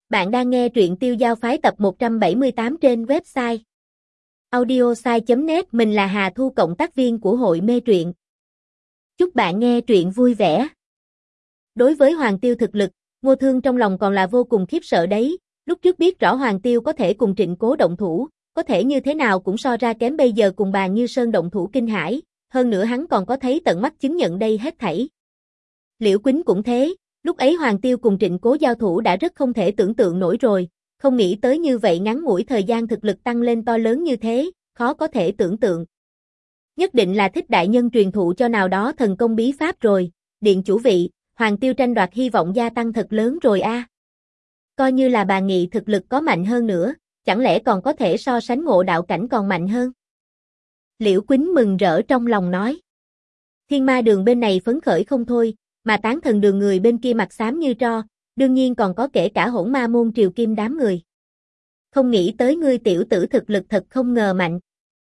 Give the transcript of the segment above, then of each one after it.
Bạn đang nghe truyện Tiêu Giao Phái tập 178 trên website audiosai.net. Mình là Hà Thu, cộng tác viên của hội mê truyện. Chúc bạn nghe truyện vui vẻ. Đối với Hoàng Tiêu thực lực, Ngô Thương trong lòng còn là vô cùng khiếp sợ đấy. Lúc trước biết rõ Hoàng Tiêu có thể cùng Trịnh Cố động thủ, có thể như thế nào cũng so ra kém bây giờ cùng Bàn Như Sơn động thủ kinh hãi, hơn nữa hắn còn có thấy tận mắt chứng nhận đây hết thảy. Liễu Quýnh cũng thế. Lúc ấy Hoàng Tiêu cùng Trịnh Cố giao thủ đã rất không thể tưởng tượng nổi rồi, không nghĩ tới như vậy ngắn ngủi thời gian thực lực tăng lên to lớn như thế, khó có thể tưởng tượng. Nhất định là thích đại nhân truyền thụ cho nào đó thần công bí pháp rồi, điện chủ vị, Hoàng Tiêu tranh đoạt hy vọng gia tăng thật lớn rồi a. Coi như là Bà Nghị thực lực có mạnh hơn nữa, chẳng lẽ còn có thể so sánh Ngộ Đạo cảnh còn mạnh hơn? Liễu Quýnh mừng rỡ trong lòng nói. Thiên Ma Đường bên này phấn khởi không thôi, mà Tán Thần Đường người bên kia mặt xám như tro, đương nhiên còn có kể cả Hỗn Ma môn Triều Kim đám người. Không nghĩ tới ngươi tiểu tử thực lực thật không ngờ mạnh.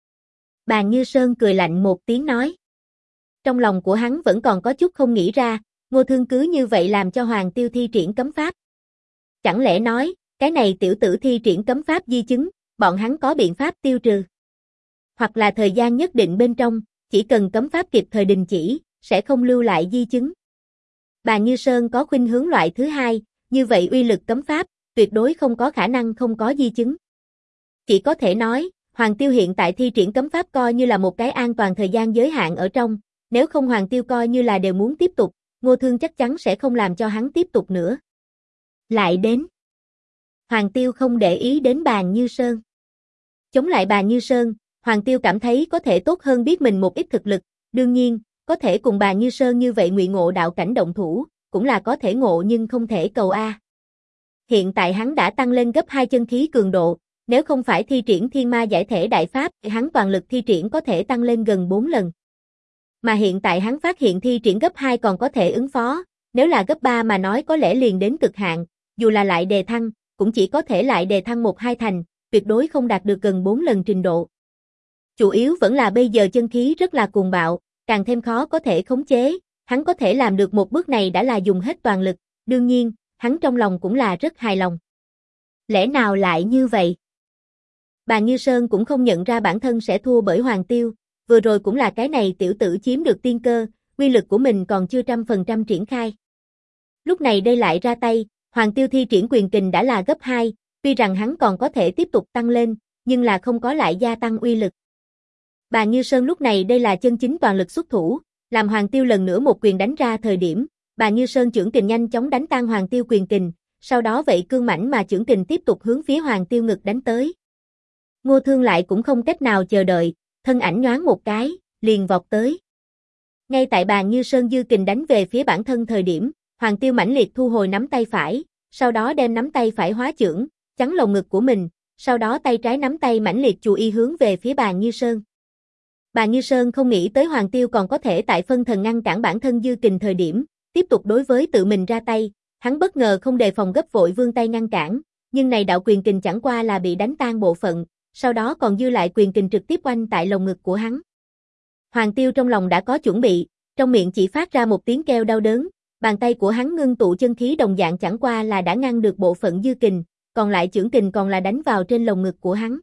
Bàn Như Sơn cười lạnh một tiếng nói. Trong lòng của hắn vẫn còn có chút không nghĩ ra, Ngô Thương cứ như vậy làm cho Hoàng Tiêu thi triển cấm pháp. Chẳng lẽ nói, cái này tiểu tử thi triển cấm pháp di chứng, bọn hắn có biện pháp tiêu trừ. Hoặc là thời gian nhất định bên trong, chỉ cần cấm pháp kịp thời đình chỉ, sẽ không lưu lại di chứng. Bàn Như Sơn có khuynh hướng loại thứ hai, như vậy uy lực cấm pháp, tuyệt đối không có khả năng không có di chứng. Chỉ có thể nói, Hoàng Tiêu hiện tại thi triển cấm pháp coi như là một cái an toàn thời gian giới hạn ở trong, nếu không Hoàng Tiêu coi như là đều muốn tiếp tục, Ngô Thương chắc chắn sẽ không làm cho hắn tiếp tục nữa. Lại đến. Hoàng Tiêu không để ý đến Bàn Như Sơn. Chống lại Bàn Như Sơn, Hoàng Tiêu cảm thấy có thể tốt hơn biết mình một ít thực lực, đương nhiên, có thể cùng Bàn Như Sơn như vậy ngụy ngộ đạo cảnh động thủ, cũng là có thể ngộ nhưng không thể cầu a. Hiện tại hắn đã tăng lên gấp 2 chân khí cường độ, nếu không phải thi triển Thiên Ma Giải Thể Đại Pháp, hắn toàn lực thi triển có thể tăng lên gần 4 lần. Mà hiện tại hắn phát hiện thi triển gấp 2 còn có thể ứng phó, nếu là gấp 3 mà nói có lẽ liền đến cực hạn, dù là lại đề thăng, cũng chỉ có thể lại đề thăng 1-2 thành, tuyệt đối không đạt được gần 4 lần trình độ. Chủ yếu vẫn là bây giờ chân khí rất là cuồng bạo, càng thêm khó có thể khống chế, hắn có thể làm được một bước này đã là dùng hết toàn lực, đương nhiên, hắn trong lòng cũng là rất hài lòng. Lẽ nào lại như vậy? Bàn Như Sơn cũng không nhận ra bản thân sẽ thua bởi Hoàng Tiêu, vừa rồi cũng là cái này tiểu tử chiếm được tiên cơ, uy lực của mình còn chưa 100% triển khai. Lúc này đây lại ra tay, Hoàng Tiêu thi triển quyền kình đã là gấp 2, tuy rằng hắn còn có thể tiếp tục tăng lên, nhưng là không có lại gia tăng uy lực. Bàn Như Sơn lúc này đây là chân chính toàn lực xuất thủ, làm Hoàng Tiêu lần nữa một quyền đánh ra thời điểm, Bàn Như Sơn chưởng kình nhanh chóng đánh tan Hoàng Tiêu quyền kình, sau đó vậy cương mãnh mà chưởng kình tiếp tục hướng phía Hoàng Tiêu ngực đánh tới. Ngô Thương lại cũng không cách nào chờ đợi, thân ảnh nhoáng một cái, liền vọt tới. Ngay tại Bàn Như Sơn dư kình đánh về phía bản thân thời điểm, Hoàng Tiêu mãnh liệt thu hồi nắm tay phải, sau đó đem nắm tay phải hóa chưởng, chắn lồng ngực của mình, sau đó tay trái nắm tay mãnh liệt chù y hướng về phía Bàn Như Sơn. Bàn Như Sơn không nghĩ tới Hoàng Tiêu còn có thể tại phân thần ngăn cản bản thân dư kình thời điểm, tiếp tục đối với tự mình ra tay, hắn bất ngờ không đề phòng gấp vội vươn tay ngăn cản, nhưng này đạo quyền kình chẳng qua là bị đánh tan bộ phận, sau đó còn dư lại quyền kình trực tiếp oanh tại lồng ngực của hắn. Hoàng Tiêu trong lòng đã có chuẩn bị, trong miệng chỉ phát ra một tiếng kêu đau đớn, bàn tay của hắn ngưng tụ chân khí đồng dạng chẳng qua là đã ngăn được bộ phận dư kình, còn lại chưởng kình còn là đánh vào trên lồng ngực của hắn.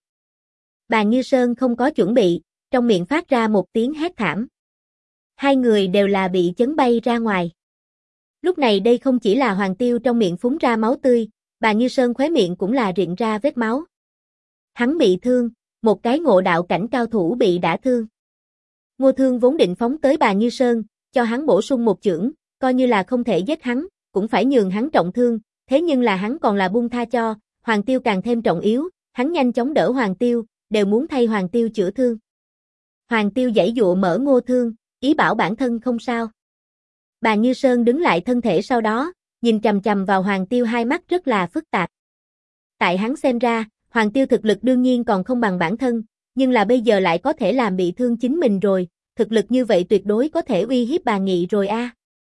Bàn Như Sơn không có chuẩn bị, trong miệng phát ra một tiếng hét thảm. Hai người đều là bị chấn bay ra ngoài. Lúc này đây không chỉ là Hoàng Tiêu trong miệng phúng ra máu tươi, Bàn Như Sơn khóe miệng cũng là rịn ra vết máu. Hắn bị thương, một cái ngộ đạo cảnh cao thủ bị đả thương. Ngô Thương vốn định phóng tới Bàn Như Sơn, cho hắn bổ sung một chưởng, coi như là không thể giết hắn, cũng phải nhường hắn trọng thương, thế nhưng là hắn còn là buông tha cho, Hoàng Tiêu càng thêm trọng yếu, hắn nhanh chóng đỡ Hoàng Tiêu, đều muốn thay Hoàng Tiêu chữa thương. Hoàng Tiêu giãy dụa mở Ngô Thương, ý bảo bản thân không sao. Bàn Như Sơn đứng lại thân thể sau đó, nhìn chằm chằm vào Hoàng Tiêu hai mắt rất là phức tạp. Tại hắn xem ra, Hoàng Tiêu thực lực đương nhiên còn không bằng bản thân, nhưng là bây giờ lại có thể làm bị thương chính mình rồi, thực lực như vậy tuyệt đối có thể uy hiếp Bà Nghị rồi a.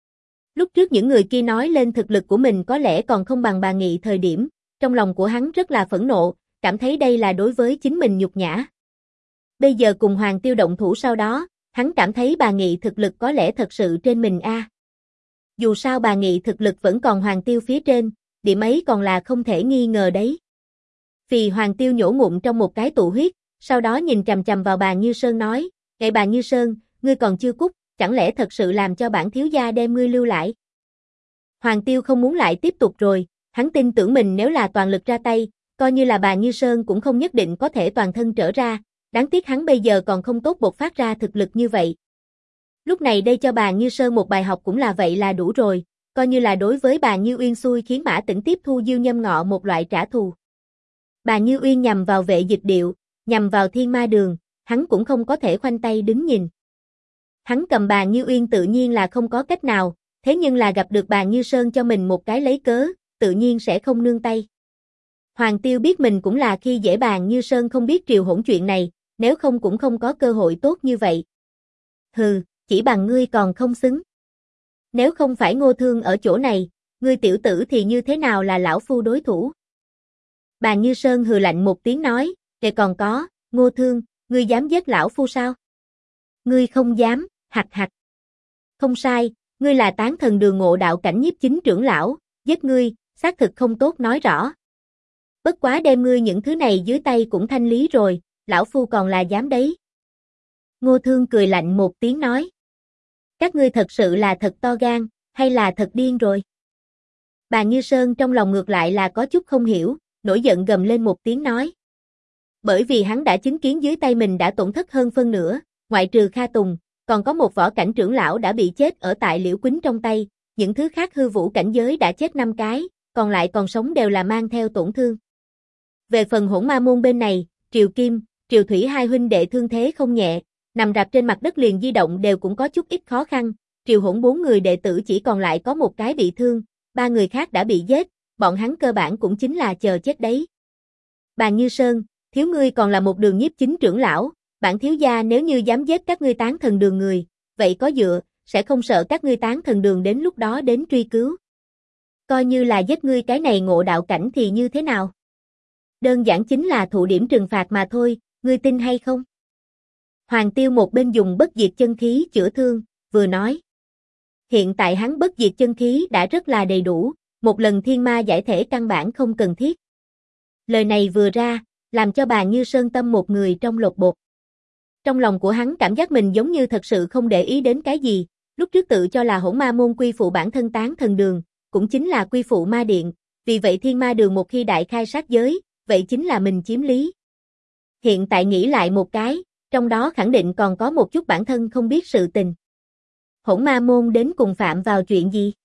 Lúc trước những người kia nói lên thực lực của mình có lẽ còn không bằng Bà Nghị thời điểm, trong lòng của hắn rất là phẫn nộ, cảm thấy đây là đối với chính mình nhục nhã. Bây giờ cùng Hoàng Tiêu động thủ sau đó, hắn cảm thấy Bà Nghị thực lực có lẽ thật sự trên mình a. Dù sao Bà Nghị thực lực vẫn còn Hoàng Tiêu phía trên, điểm ấy còn là không thể nghi ngờ đấy. Phì Hoàng Tiêu nhổ ngụm trong một cái tụ huyết, sau đó nhìn chằm chằm vào bà Như Sơn nói, "Này bà Như Sơn, ngươi còn chưa cút, chẳng lẽ thật sự làm cho bản thiếu gia đem ngươi lưu lại?" Hoàng Tiêu không muốn lại tiếp tục rồi, hắn tin tưởng mình nếu là toàn lực ra tay, coi như là bà Như Sơn cũng không nhất định có thể toàn thân trở ra, đáng tiếc hắn bây giờ còn không tốt bộc phát ra thực lực như vậy. Lúc này đây cho bà Như Sơn một bài học cũng là vậy là đủ rồi, coi như là đối với bà Như Uyên xui khiến Mã Tĩnh tiếp thu Diêu Nhâm Ngọ một loại trả thù. Bà Như Uyên nhằm vào Vệ Dịch Điệu, nhằm vào Thiên Ma Đường, hắn cũng không có thể khoanh tay đứng nhìn. Hắn cầm bà Như Uyên tự nhiên là không có cách nào, thế nhưng là gặp được bà Như Sơn cho mình một cái lấy cớ, tự nhiên sẽ không nương tay. Hoàng Tiêu biết mình cũng là khi dễ bà Như Sơn không biết triều hỗn chuyện này, nếu không cũng không có cơ hội tốt như vậy. Hừ, chỉ bằng ngươi còn không xứng. Nếu không phải Ngô Thương ở chỗ này, ngươi tiểu tử thì như thế nào là lão phu đối thủ? Bà Như Sơn hừ lạnh một tiếng nói, "Kể còn có, Ngô Thương, ngươi dám giết lão phu sao?" "Ngươi không dám." Hặc hặc. "Không sai, ngươi là Tán Thần Đường Ngộ Đạo cảnh nhiếp chính trưởng lão, giết ngươi, xác thực không tốt nói rõ. Bất quá đem ngươi những thứ này dưới tay cũng thanh lý rồi, lão phu còn là dám đấy." Ngô Thương cười lạnh một tiếng nói, "Các ngươi thật sự là thật to gan, hay là thật điên rồi?" Bà Như Sơn trong lòng ngược lại là có chút không hiểu, nổi giận gầm lên một tiếng nói. Bởi vì hắn đã chứng kiến dưới tay mình đã tổn thất hơn phân nửa, ngoại trừ Kha Tùng, còn có một võ cảnh trưởng lão đã bị chết ở tại Liễu Quýnh trong tay, những thứ khác hư vũ cảnh giới đã chết 5 cái, còn lại còn sống đều là mang theo tổn thương. Về phần Hỗn Ma môn bên này, Triều Kim, Triều Thủy hai huynh đệ thương thế không nhẹ, nằm rạp trên mặt đất liền di động đều cũng có chút ít khó khăn, Triều Hỗn 4 người đệ tử chỉ còn lại có một cái bị thương, 3 người khác đã bị giết, bọn hắn cơ bản cũng chính là chờ chết đấy. Bà Như Sơn, thiếu ngươi còn là một đường nhiếp chính trưởng lão, bản thiếu gia nếu như dám giết các ngươi Tán Thần Đường người, vậy có dựa, sẽ không sợ các ngươi Tán Thần Đường đến lúc đó đến truy cứu. Coi như là giết ngươi cái này ngộ đạo cảnh thì như thế nào? Đơn giản chính là thụ điểm trừng phạt mà thôi, ngươi tin hay không? Hoàng Tiêu một bên dùng bất diệt chân khí chữa thương, vừa nói. Hiện tại hắn bất diệt chân khí đã rất là đầy đủ, một lần thiên ma giải thể căn bản không cần thiết. Lời này vừa ra, làm cho bà Như Sơn tâm một người trong lột bột. Trong lòng của hắn cảm giác mình giống như thật sự không để ý đến cái gì, lúc trước tự cho là Hỗn Ma môn quy phụ bản thân Tán Thần Đường, cũng chính là quy phụ ma điện, vì vậy Thiên Ma Đường một khi đại khai sát giới, vậy chính là mình chiếm lý. Hiện tại nghĩ lại một cái, trong đó khẳng định còn có một chút bản thân không biết sự tình. Hỗn Ma môn đến cùng phạm vào chuyện gì?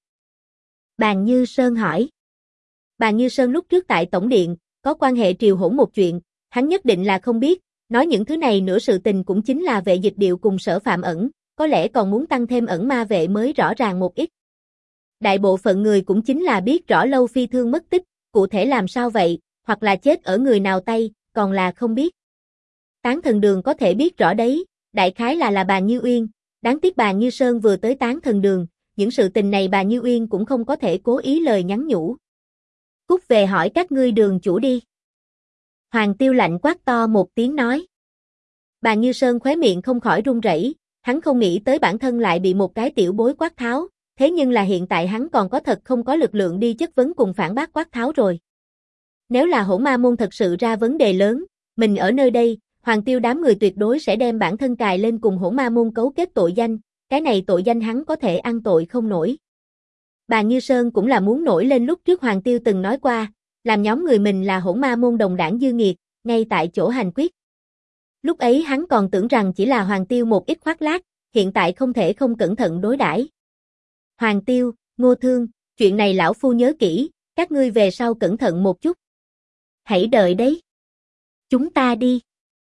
Bà Như Sơn hỏi. Bà Như Sơn lúc trước tại Tổng Điện, có quan hệ Triều Hỗn một chuyện, hắn nhất định là không biết, nói những thứ này nửa sự tình cũng chính là Vệ Dịch Điệu cùng Sở Phạm ẩn, có lẽ còn muốn tăng thêm ẩn ma vệ mới rõ ràng một ít. Đại bộ phận người cũng chính là biết rõ Lâu Phi thương mất tích, cụ thể làm sao vậy, hoặc là chết ở người nào tay, còn là không biết. Tán Thần Đường có thể biết rõ đấy, đại khái là bà Như Uyên, đáng tiếc bà Như Sơn vừa tới Tán Thần Đường, những sự tình này bà Như Uyên cũng không có thể cố ý lời nhắn nhủ. Cút về hỏi các ngươi đường chủ đi. Hoàng Tiêu lạnh quát to một tiếng nói. Bà Như Sơn khóe miệng không khỏi run rẩy, hắn không nghĩ tới bản thân lại bị một cái tiểu bối quát tháo, thế nhưng là hiện tại hắn còn có thật không có lực lượng đi chất vấn cùng phản bác quát tháo rồi. Nếu là Hỗn Ma môn thật sự ra vấn đề lớn, mình ở nơi đây, Hoàng Tiêu đám người tuyệt đối sẽ đem bản thân cài lên cùng Hỗn Ma môn cấu kết tội danh, cái này tội danh hắn có thể ăn tội không nổi. Bà Như Sơn cũng là muốn nổi lên lúc trước Hoàng Tiêu từng nói qua, làm nhóm người mình là Hỗn Ma môn đồng đảng dư nghiệt, ngay tại chỗ hành quyết. Lúc ấy hắn còn tưởng rằng chỉ là Hoàng Tiêu một ít khoác lác, hiện tại không thể không cẩn thận đối đãi. Hoàng Tiêu, Ngô Thương, chuyện này lão phu nhớ kỹ, các ngươi về sau cẩn thận một chút. Hãy đợi đấy. Chúng ta đi.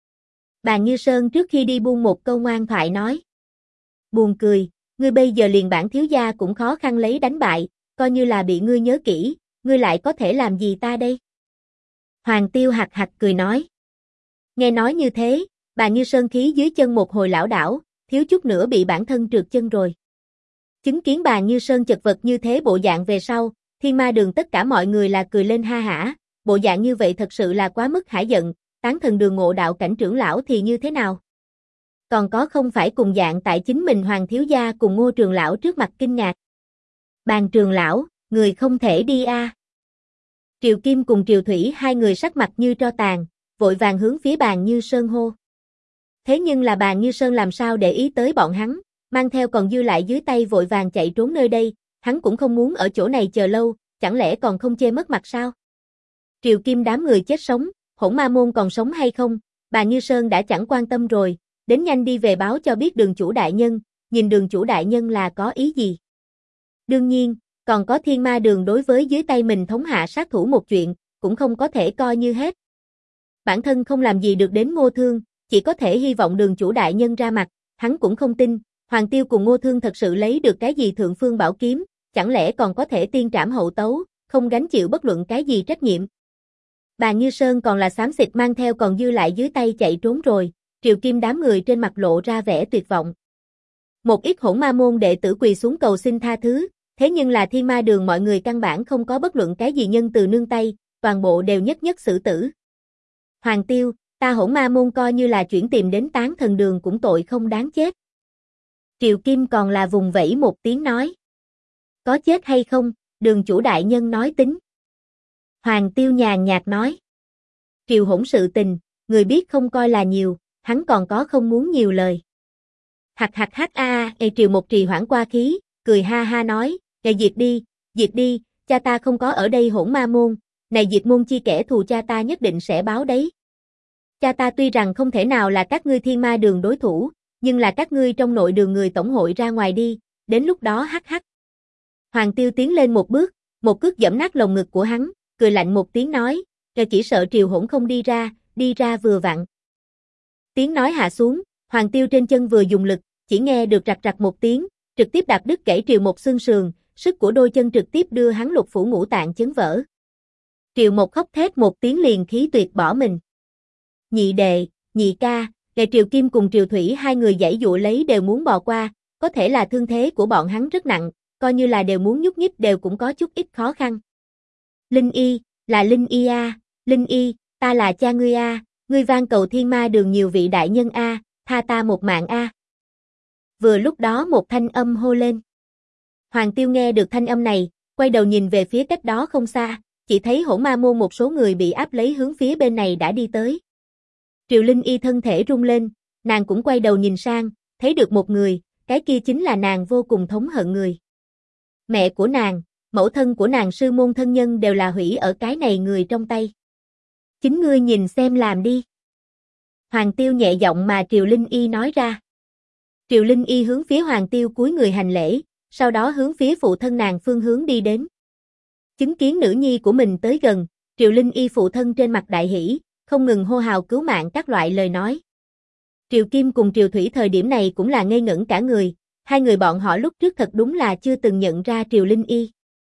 Bà Như Sơn trước khi đi buông một câu ngoan thoại nói. Buồn cười, ngươi bây giờ liền bản thiếu gia cũng khó khăn lấy đánh bại, coi như là bị ngươi nhớ kỹ, ngươi lại có thể làm gì ta đây? Hoàng Tiêu hặc hặc cười nói. Nghe nói như thế, bà Như Sơn khí dưới chân một hồi lảo đảo, thiếu chút nữa bị bản thân trượt chân rồi. Chứng kiến bà Như Sơn chật vật như thế bộ dạng về sau, Thiên Ma Đường tất cả mọi người là cười lên ha hả, bộ dạng như vậy thật sự là quá mức hả giận, Tán Thần Đường ngộ đạo cảnh trưởng lão thì như thế nào? Còn có không phải cùng dạng tại chính mình Hoàng thiếu gia cùng Ngô trường lão trước mặt kinh ngạc. Bàn trường lão, người không thể đi a. Triều Kim cùng Triều Thủy hai người sắc mặt như tro tàn, vội vàng hướng phía Bàn Như Sơn hô. Thế nhưng là Bàn Như Sơn làm sao để ý tới bọn hắn, mang theo còn dư lại dưới tay vội vàng chạy trốn nơi đây, hắn cũng không muốn ở chỗ này chờ lâu, chẳng lẽ còn không chê mất mặt sao? Triều Kim đám người chết sống, Hỗn Ma Môn còn sống hay không, Bàn Như Sơn đã chẳng quan tâm rồi, đến nhanh đi về báo cho biết Đường chủ đại nhân, nhìn Đường chủ đại nhân là có ý gì. Đương nhiên, còn có Thiên Ma Đường đối với dưới tay mình thống hạ sát thủ một chuyện, cũng không có thể coi như hết. Bản thân không làm gì được đến Ngô Thương, chỉ có thể hy vọng Đường chủ đại nhân ra mặt, hắn cũng không tin, Hoàng Tiêu cùng Ngô Thương thật sự lấy được cái gì Thượng Phương Bảo Kiếm, chẳng lẽ còn có thể tiên trảm hậu tấu, không gánh chịu bất luận cái gì trách nhiệm. Bàn Như Sơn còn là xám xịt mang theo còn dư lại dưới tay chạy trốn rồi, Triều Kim đám người trên mặt lộ ra vẻ tuyệt vọng. Một ít Hỗn Ma Môn đệ tử quỳ xuống cầu xin tha thứ, thế nhưng là Thiên Ma Đường mọi người căn bản không có bất luận cái gì nhân từ nương tay, toàn bộ đều nhất nhất xử tử. Hoàng Tiêu, ta Hỗn Ma Môn coi như là chuyển tìm đến Tán Thần Đường cũng tội không đáng chết. Triều Kim còn là vùng vẫy một tiếng nói. Có chết hay không, Đường chủ đại nhân nói tính. Hoàng Tiêu nhàn nhạt nói. Triều Hỗn sự tình, người biết không coi là nhiều, hắn còn có không muốn nhiều lời. Triều một trì hoãn qua khí, cười ha ha nói, diệt đi, cha ta không có ở đây Hỗn Ma Môn, này diệt môn chi kẻ thù cha ta nhất định sẽ báo đấy. Cha ta tuy rằng không thể nào là các ngươi Thiên Ma Đường đối thủ, nhưng là các ngươi trong nội đường người tổng hội ra ngoài đi, đến lúc đó hắc. Hoàng Tiêu tiến lên một bước, một cước giẫm nát lồng ngực của hắn, cười lạnh một tiếng nói, chỉ sợ Triều Hỗn không đi ra vừa vặn. Tiếng nói hạ xuống, Hoàng Tiêu trên chân vừa dùng lực, chỉ nghe được rạch rạch một tiếng, trực tiếp đạp đứt gãy Triều một xương sườn, sức của đôi chân trực tiếp đưa hắn lục phủ ngũ tạng chấn vỡ. Triều một khóc thét một tiếng liền khí tuyệt bỏ mình. Nhị đệ, nhị ca, Triều Kim cùng Triều Thủy hai người giãy giụa lấy đều muốn bò qua, có thể là thương thế của bọn hắn rất nặng, coi như là đều muốn nhúc nhích đều cũng có chút ít khó khăn. Linh Y, là Linh Y a, Linh Y, ta là cha ngươi a, ngươi van cầu Thiên Ma Đường nhiều vị đại nhân a, tha ta một mạng a. Vừa lúc đó một thanh âm hô lên. Hoàng Tiêu nghe được thanh âm này, quay đầu nhìn về phía cách đó không xa, chỉ thấy Hỗn Ma Môn một số người bị áp lấy hướng phía bên này đã đi tới. Triều Linh Y thân thể rung lên, nàng cũng quay đầu nhìn sang, thấy được một người, cái kia chính là nàng vô cùng thống hận người. Mẹ của nàng, mẫu thân của nàng, sư môn thân nhân đều là hủy ở cái này người trong tay. Chính ngươi nhìn xem làm đi. Hoàng Tiêu nhẹ giọng mà Triều Linh Y nói ra. Triều Linh Y hướng phía Hoàng Tiêu cúi người hành lễ, sau đó hướng phía phụ thân nàng phương hướng đi đến. Chứng kiến nữ nhi của mình tới gần, Triều Linh Y phụ thân trên mặt đại hỉ, không ngừng hô hào cứu mạng các loại lời nói. Triều Kim cùng Triều Thủy thời điểm này cũng là ngây ngẩn cả người, hai người bọn họ lúc trước thật đúng là chưa từng nhận ra Triều Linh Y.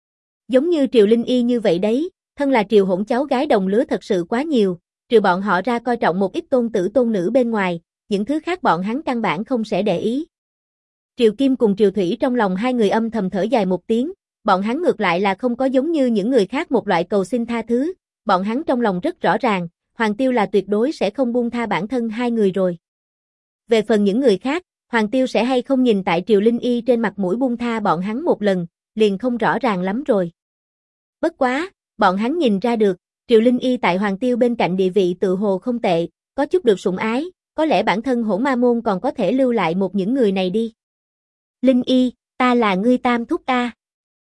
Giống như Triều Linh Y như vậy đấy, thân là Triều Hỗn cháu gái đồng lứa thật sự quá nhiều, trừ bọn họ ra coi trọng một ít tôn tử tôn nữ bên ngoài, những thứ khác bọn hắn căn bản không sẽ để ý. Triều Kim cùng Triều Thủy trong lòng hai người âm thầm thở dài một tiếng, bọn hắn ngược lại là không có giống như những người khác một loại cầu xin tha thứ, bọn hắn trong lòng rất rõ ràng, Hoàng Tiêu là tuyệt đối sẽ không buông tha bản thân hai người rồi. Về phần những người khác, Hoàng Tiêu sẽ hay không nhìn tại Triều Linh Y trên mặt mũi buông tha bọn hắn một lần, liền không rõ ràng lắm rồi. Bất quá, bọn hắn nhìn ra được, Triều Linh Y tại Hoàng Tiêu bên cạnh địa vị tự hồ không tệ, có chút được sủng ái, có lẽ bản thân Hỗn Ma Môn còn có thể lưu lại một những người này đi. Linh Y, ta là ngươi tam thúc a.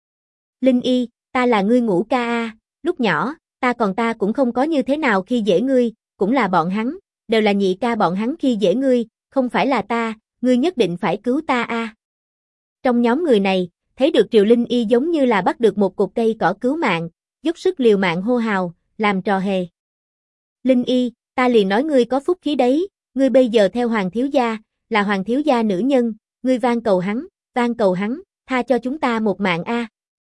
Linh Y, ta là ngươi ngũ ca a, lúc nhỏ, ta cũng không có như thế nào khi dễ ngươi, cũng là bọn hắn, đều là nhị ca bọn hắn khi dễ ngươi, không phải là ta, ngươi nhất định phải cứu ta a. Trong nhóm người này, thấy được Triều Linh Y giống như là bắt được một cục cây cỏ cứu mạng, dốc sức liều mạng hô hào, làm trò hề. Linh Y, ta liền nói ngươi có phúc khí đấy, ngươi bây giờ theo Hoàng thiếu gia, là Hoàng thiếu gia nữ nhân, ngươi van cầu hắn, tha cho chúng ta một mạng a.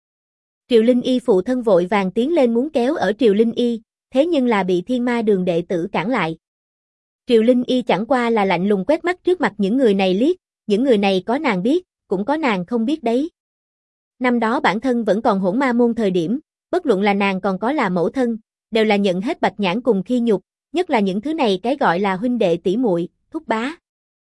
Triều Linh Y phụ thân vội vàng tiến lên muốn kéo ở Triều Linh Y, thế nhưng là bị Thiên Ma Đường đệ tử cản lại. Triều Linh Y chẳng qua là lạnh lùng quét mắt trước mặt những người này liếc, những người này có nàng biết, cũng có nàng không biết đấy. Năm đó bản thân vẫn còn Hỗn Ma Môn thời điểm, bất luận là nàng còn có là mẫu thân, đều là nhận hết bạch nhãn cùng khi nhục, nhất là những thứ này cái gọi là huynh đệ tỷ muội, thúc bá.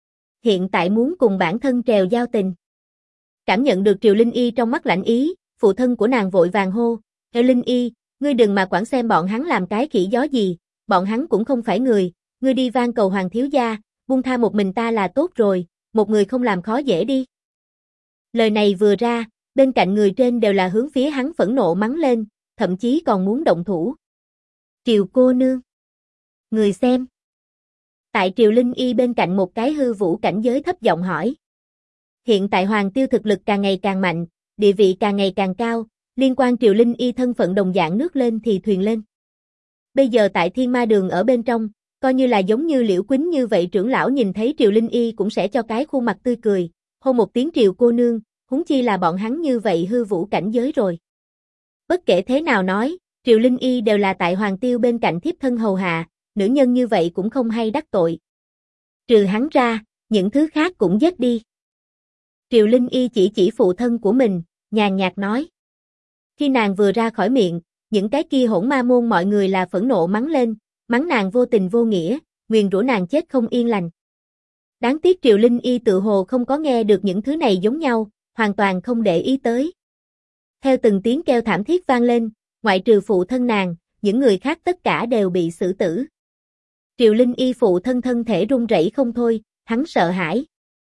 Hiện tại muốn cùng bản thân trèo giao tình. Cảm nhận được Triều Linh Y trong mắt lạnh ý, phụ thân của nàng vội vàng hô, Linh Y, Ngươi đừng mà quản xem bọn hắn làm cái khỉ gió gì, bọn hắn cũng không phải người, ngươi đi van cầu Hoàng thiếu gia, buông tha một mình ta là tốt rồi, một người không làm khó dễ đi. Lời này vừa ra, bên cạnh người trên đều là hướng phía hắn phẫn nộ mắng lên, thậm chí còn muốn động thủ. Triều cô nương. Người xem. Tại Triều Linh Y bên cạnh một cái hư vũ cảnh giới thấp giọng hỏi. Hiện tại Hoàng Tiêu thực lực càng ngày càng mạnh, địa vị càng ngày càng cao, liên quan Triều Linh Y thân phận đồng dạng nước lên thì thuyền lên. Bây giờ tại Thiên Ma Đường ở bên trong, coi như là giống như Liễu Quýnh như vậy trưởng lão nhìn thấy Triều Linh Y cũng sẽ cho cái khuôn mặt tươi cười, hô một tiếng Triều cô nương, huống chi là bọn hắn như vậy hư vũ cảnh giới rồi. Bất kể thế nào nói, Triều Linh Y đều là tại Hoàng Tiêu bên cạnh thiếp thân hầu hạ, nữ nhân như vậy cũng không hay đắc tội. Trừ hắn ra, những thứ khác cũng giết đi. Triều Linh Y chỉ phụ thân của mình, nhàn nhạt nói. Khi nàng vừa ra khỏi miệng, những cái kia hỗn ma môn mọi người là phẫn nộ mắng lên, mắng nàng vô tình vô nghĩa, nguyền rủa nàng chết không yên lành. Đáng tiếc Triều Linh Y tự hồ không có nghe được những thứ này giống nhau, hoàn toàn không để ý tới. Theo từng tiếng kêu thảm thiết vang lên, ngoại trừ phụ thân nàng, những người khác tất cả đều bị xử tử. Triều Linh Y phụ thân thân thể run rẩy không thôi, hắn sợ hãi.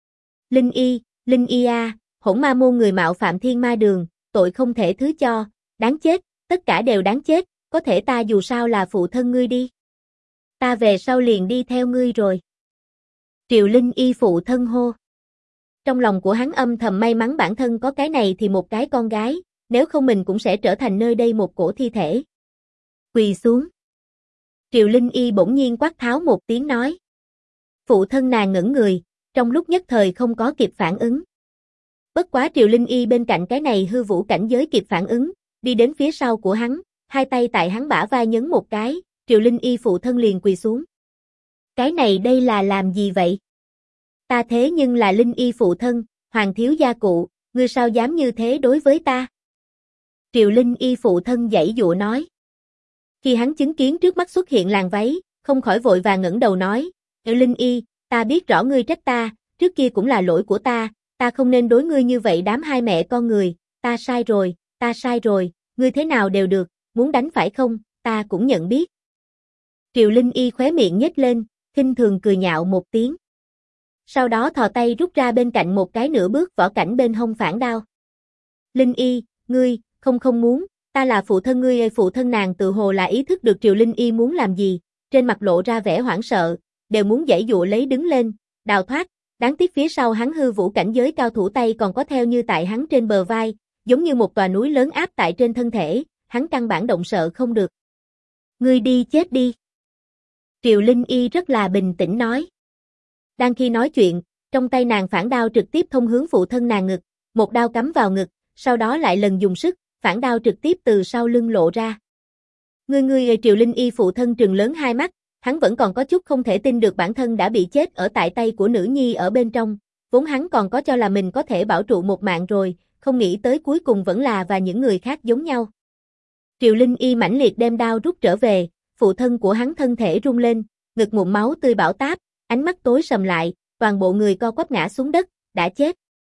Linh Y a, hỗn ma môn người mạo phạm Thiên Ma Đường, tội không thể thứ cho, đáng chết, tất cả đều đáng chết, có thể ta dù sao là phụ thân ngươi đi. Ta về sau liền đi theo ngươi rồi. Triều Linh Y phụ thân hô. Trong lòng của hắn âm thầm may mắn bản thân có cái này thì một cái con gái, nếu không mình cũng sẽ trở thành nơi đây một cổ thi thể. Quỳ xuống. Triều Linh Y bỗng nhiên quát tháo một tiếng nói. Phụ thân nàng ngẩn người, trong lúc nhất thời không có kịp phản ứng. Bất quá Triều Linh Y bên cạnh cái này hư vũ cảnh giới kịp phản ứng, đi đến phía sau của hắn, hai tay tại hắn bả vai nhấn một cái, Triều Linh Y phụ thân liền quỳ xuống. Cái này đây là làm gì vậy? Ta thế nhưng là Linh Y phụ thân, Hoàng thiếu gia cụ, ngươi sao dám như thế đối với ta? Triều Linh Y phụ thân giãy giụa nói. Khi hắn chứng kiến trước mắt xuất hiện làn váy, không khỏi vội vàng ngẩng đầu nói, Linh Y, ta biết rõ ngươi trách ta, trước kia cũng là lỗi của ta không nên đối ngươi như vậy đám hai mẹ con người, ta sai rồi, ngươi thế nào đều được, muốn đánh phải không, ta cũng nhận biết. Triều Linh Y khóe miệng nhếch lên, khinh thường cười nhạo một tiếng. Sau đó thò tay rút ra bên cạnh một cái nửa bước võ cảnh bên hông phản đao. Linh Y, ngươi, không muốn, ta là phụ thân ngươi, phụ thân nàng tự hồ là ý thức được Triều Linh Y muốn làm gì, trên mặt lộ ra vẻ hoảng sợ, đều muốn giãy dụa lấy đứng lên, đào thoát, đáng tiếc phía sau hắn hư vũ cảnh giới cao thủ tay còn có theo như tại hắn trên bờ vai, giống như một tòa núi lớn áp tại trên thân thể, hắn căn bản động sợ không được. Ngươi đi chết đi. Triều Linh Y rất là bình tĩnh nói. Đang khi nói chuyện, trong tay nàng phản đao trực tiếp thông hướng phụ thân nàng ngực, một đao cắm vào ngực, sau đó lại lần dùng sức, phản đao trực tiếp từ sau lưng lộ ra. Ngươi Triều Linh Y phụ thân trừng lớn hai mắt, hắn vẫn còn có chút không thể tin được bản thân đã bị chết ở tại tay của nữ nhi ở bên trong, vốn hắn còn có cho là mình có thể bảo trụ một mạng rồi, không nghĩ tới cuối cùng vẫn là và những người khác giống nhau. Triều Linh Y mãnh liệt đem đao rút trở về, phụ thân của hắn thân thể rung lên, ngực ngụm máu tươi bão táp, ánh mắt tối sầm lại, toàn bộ người co quắp ngã xuống đất, đã chết.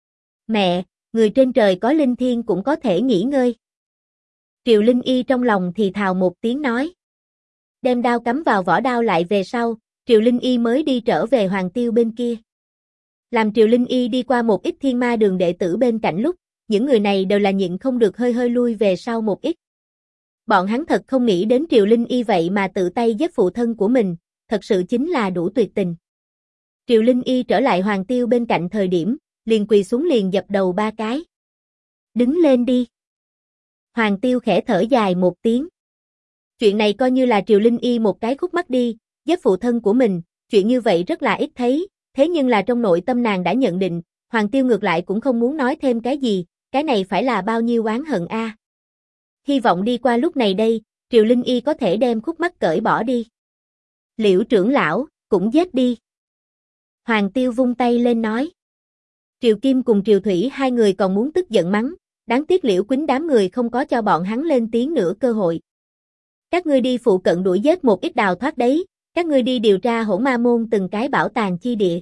Mẹ, người trên trời có linh thiêng cũng có thể nghỉ ngơi. Triều Linh Y trong lòng thì thào một tiếng nói. Đem đao cắm vào vỏ đao lại về sau, Triều Linh Y mới đi trở về Hoàng Tiêu bên kia. Làm Triều Linh Y đi qua một ít Thiên Ma Đường đệ tử bên cạnh lúc, những người này đều là nhịn không được hơi lui về sau một ít. Bọn hắn thật không nghĩ đến Triều Linh Y vậy mà tự tay giết phụ thân của mình, thật sự chính là đủ tuyệt tình. Triều Linh Y trở lại Hoàng Tiêu bên cạnh thời điểm, liền quỳ xuống liền dập đầu ba cái. Đứng lên đi. Hoàng Tiêu khẽ thở dài một tiếng. Chuyện này coi như là Triều Linh Y một cái khúc mắc đi, giết phụ thân của mình, chuyện như vậy rất là ít thấy, thế nhưng là trong nội tâm nàng đã nhận định, Hoàng Tiêu ngược lại cũng không muốn nói thêm cái gì, cái này phải là bao nhiêu oán hận a. Hy vọng đi qua lúc này đây, Triều Linh Y có thể đem khúc mắc cởi bỏ đi. Liễu trưởng lão, cũng giết đi. Hoàng Tiêu vung tay lên nói. Triều Kim cùng Triều Thủy hai người còn muốn tức giận mắng, đáng tiếc Liễu Quýnh đám người không có cho bọn hắn lên tiếng nữa cơ hội. Các ngươi đi phụ cận đuổi giết một ít đào thoát đấy, các ngươi đi điều tra hỗn ma môn từng cái bảo tàng chi địa.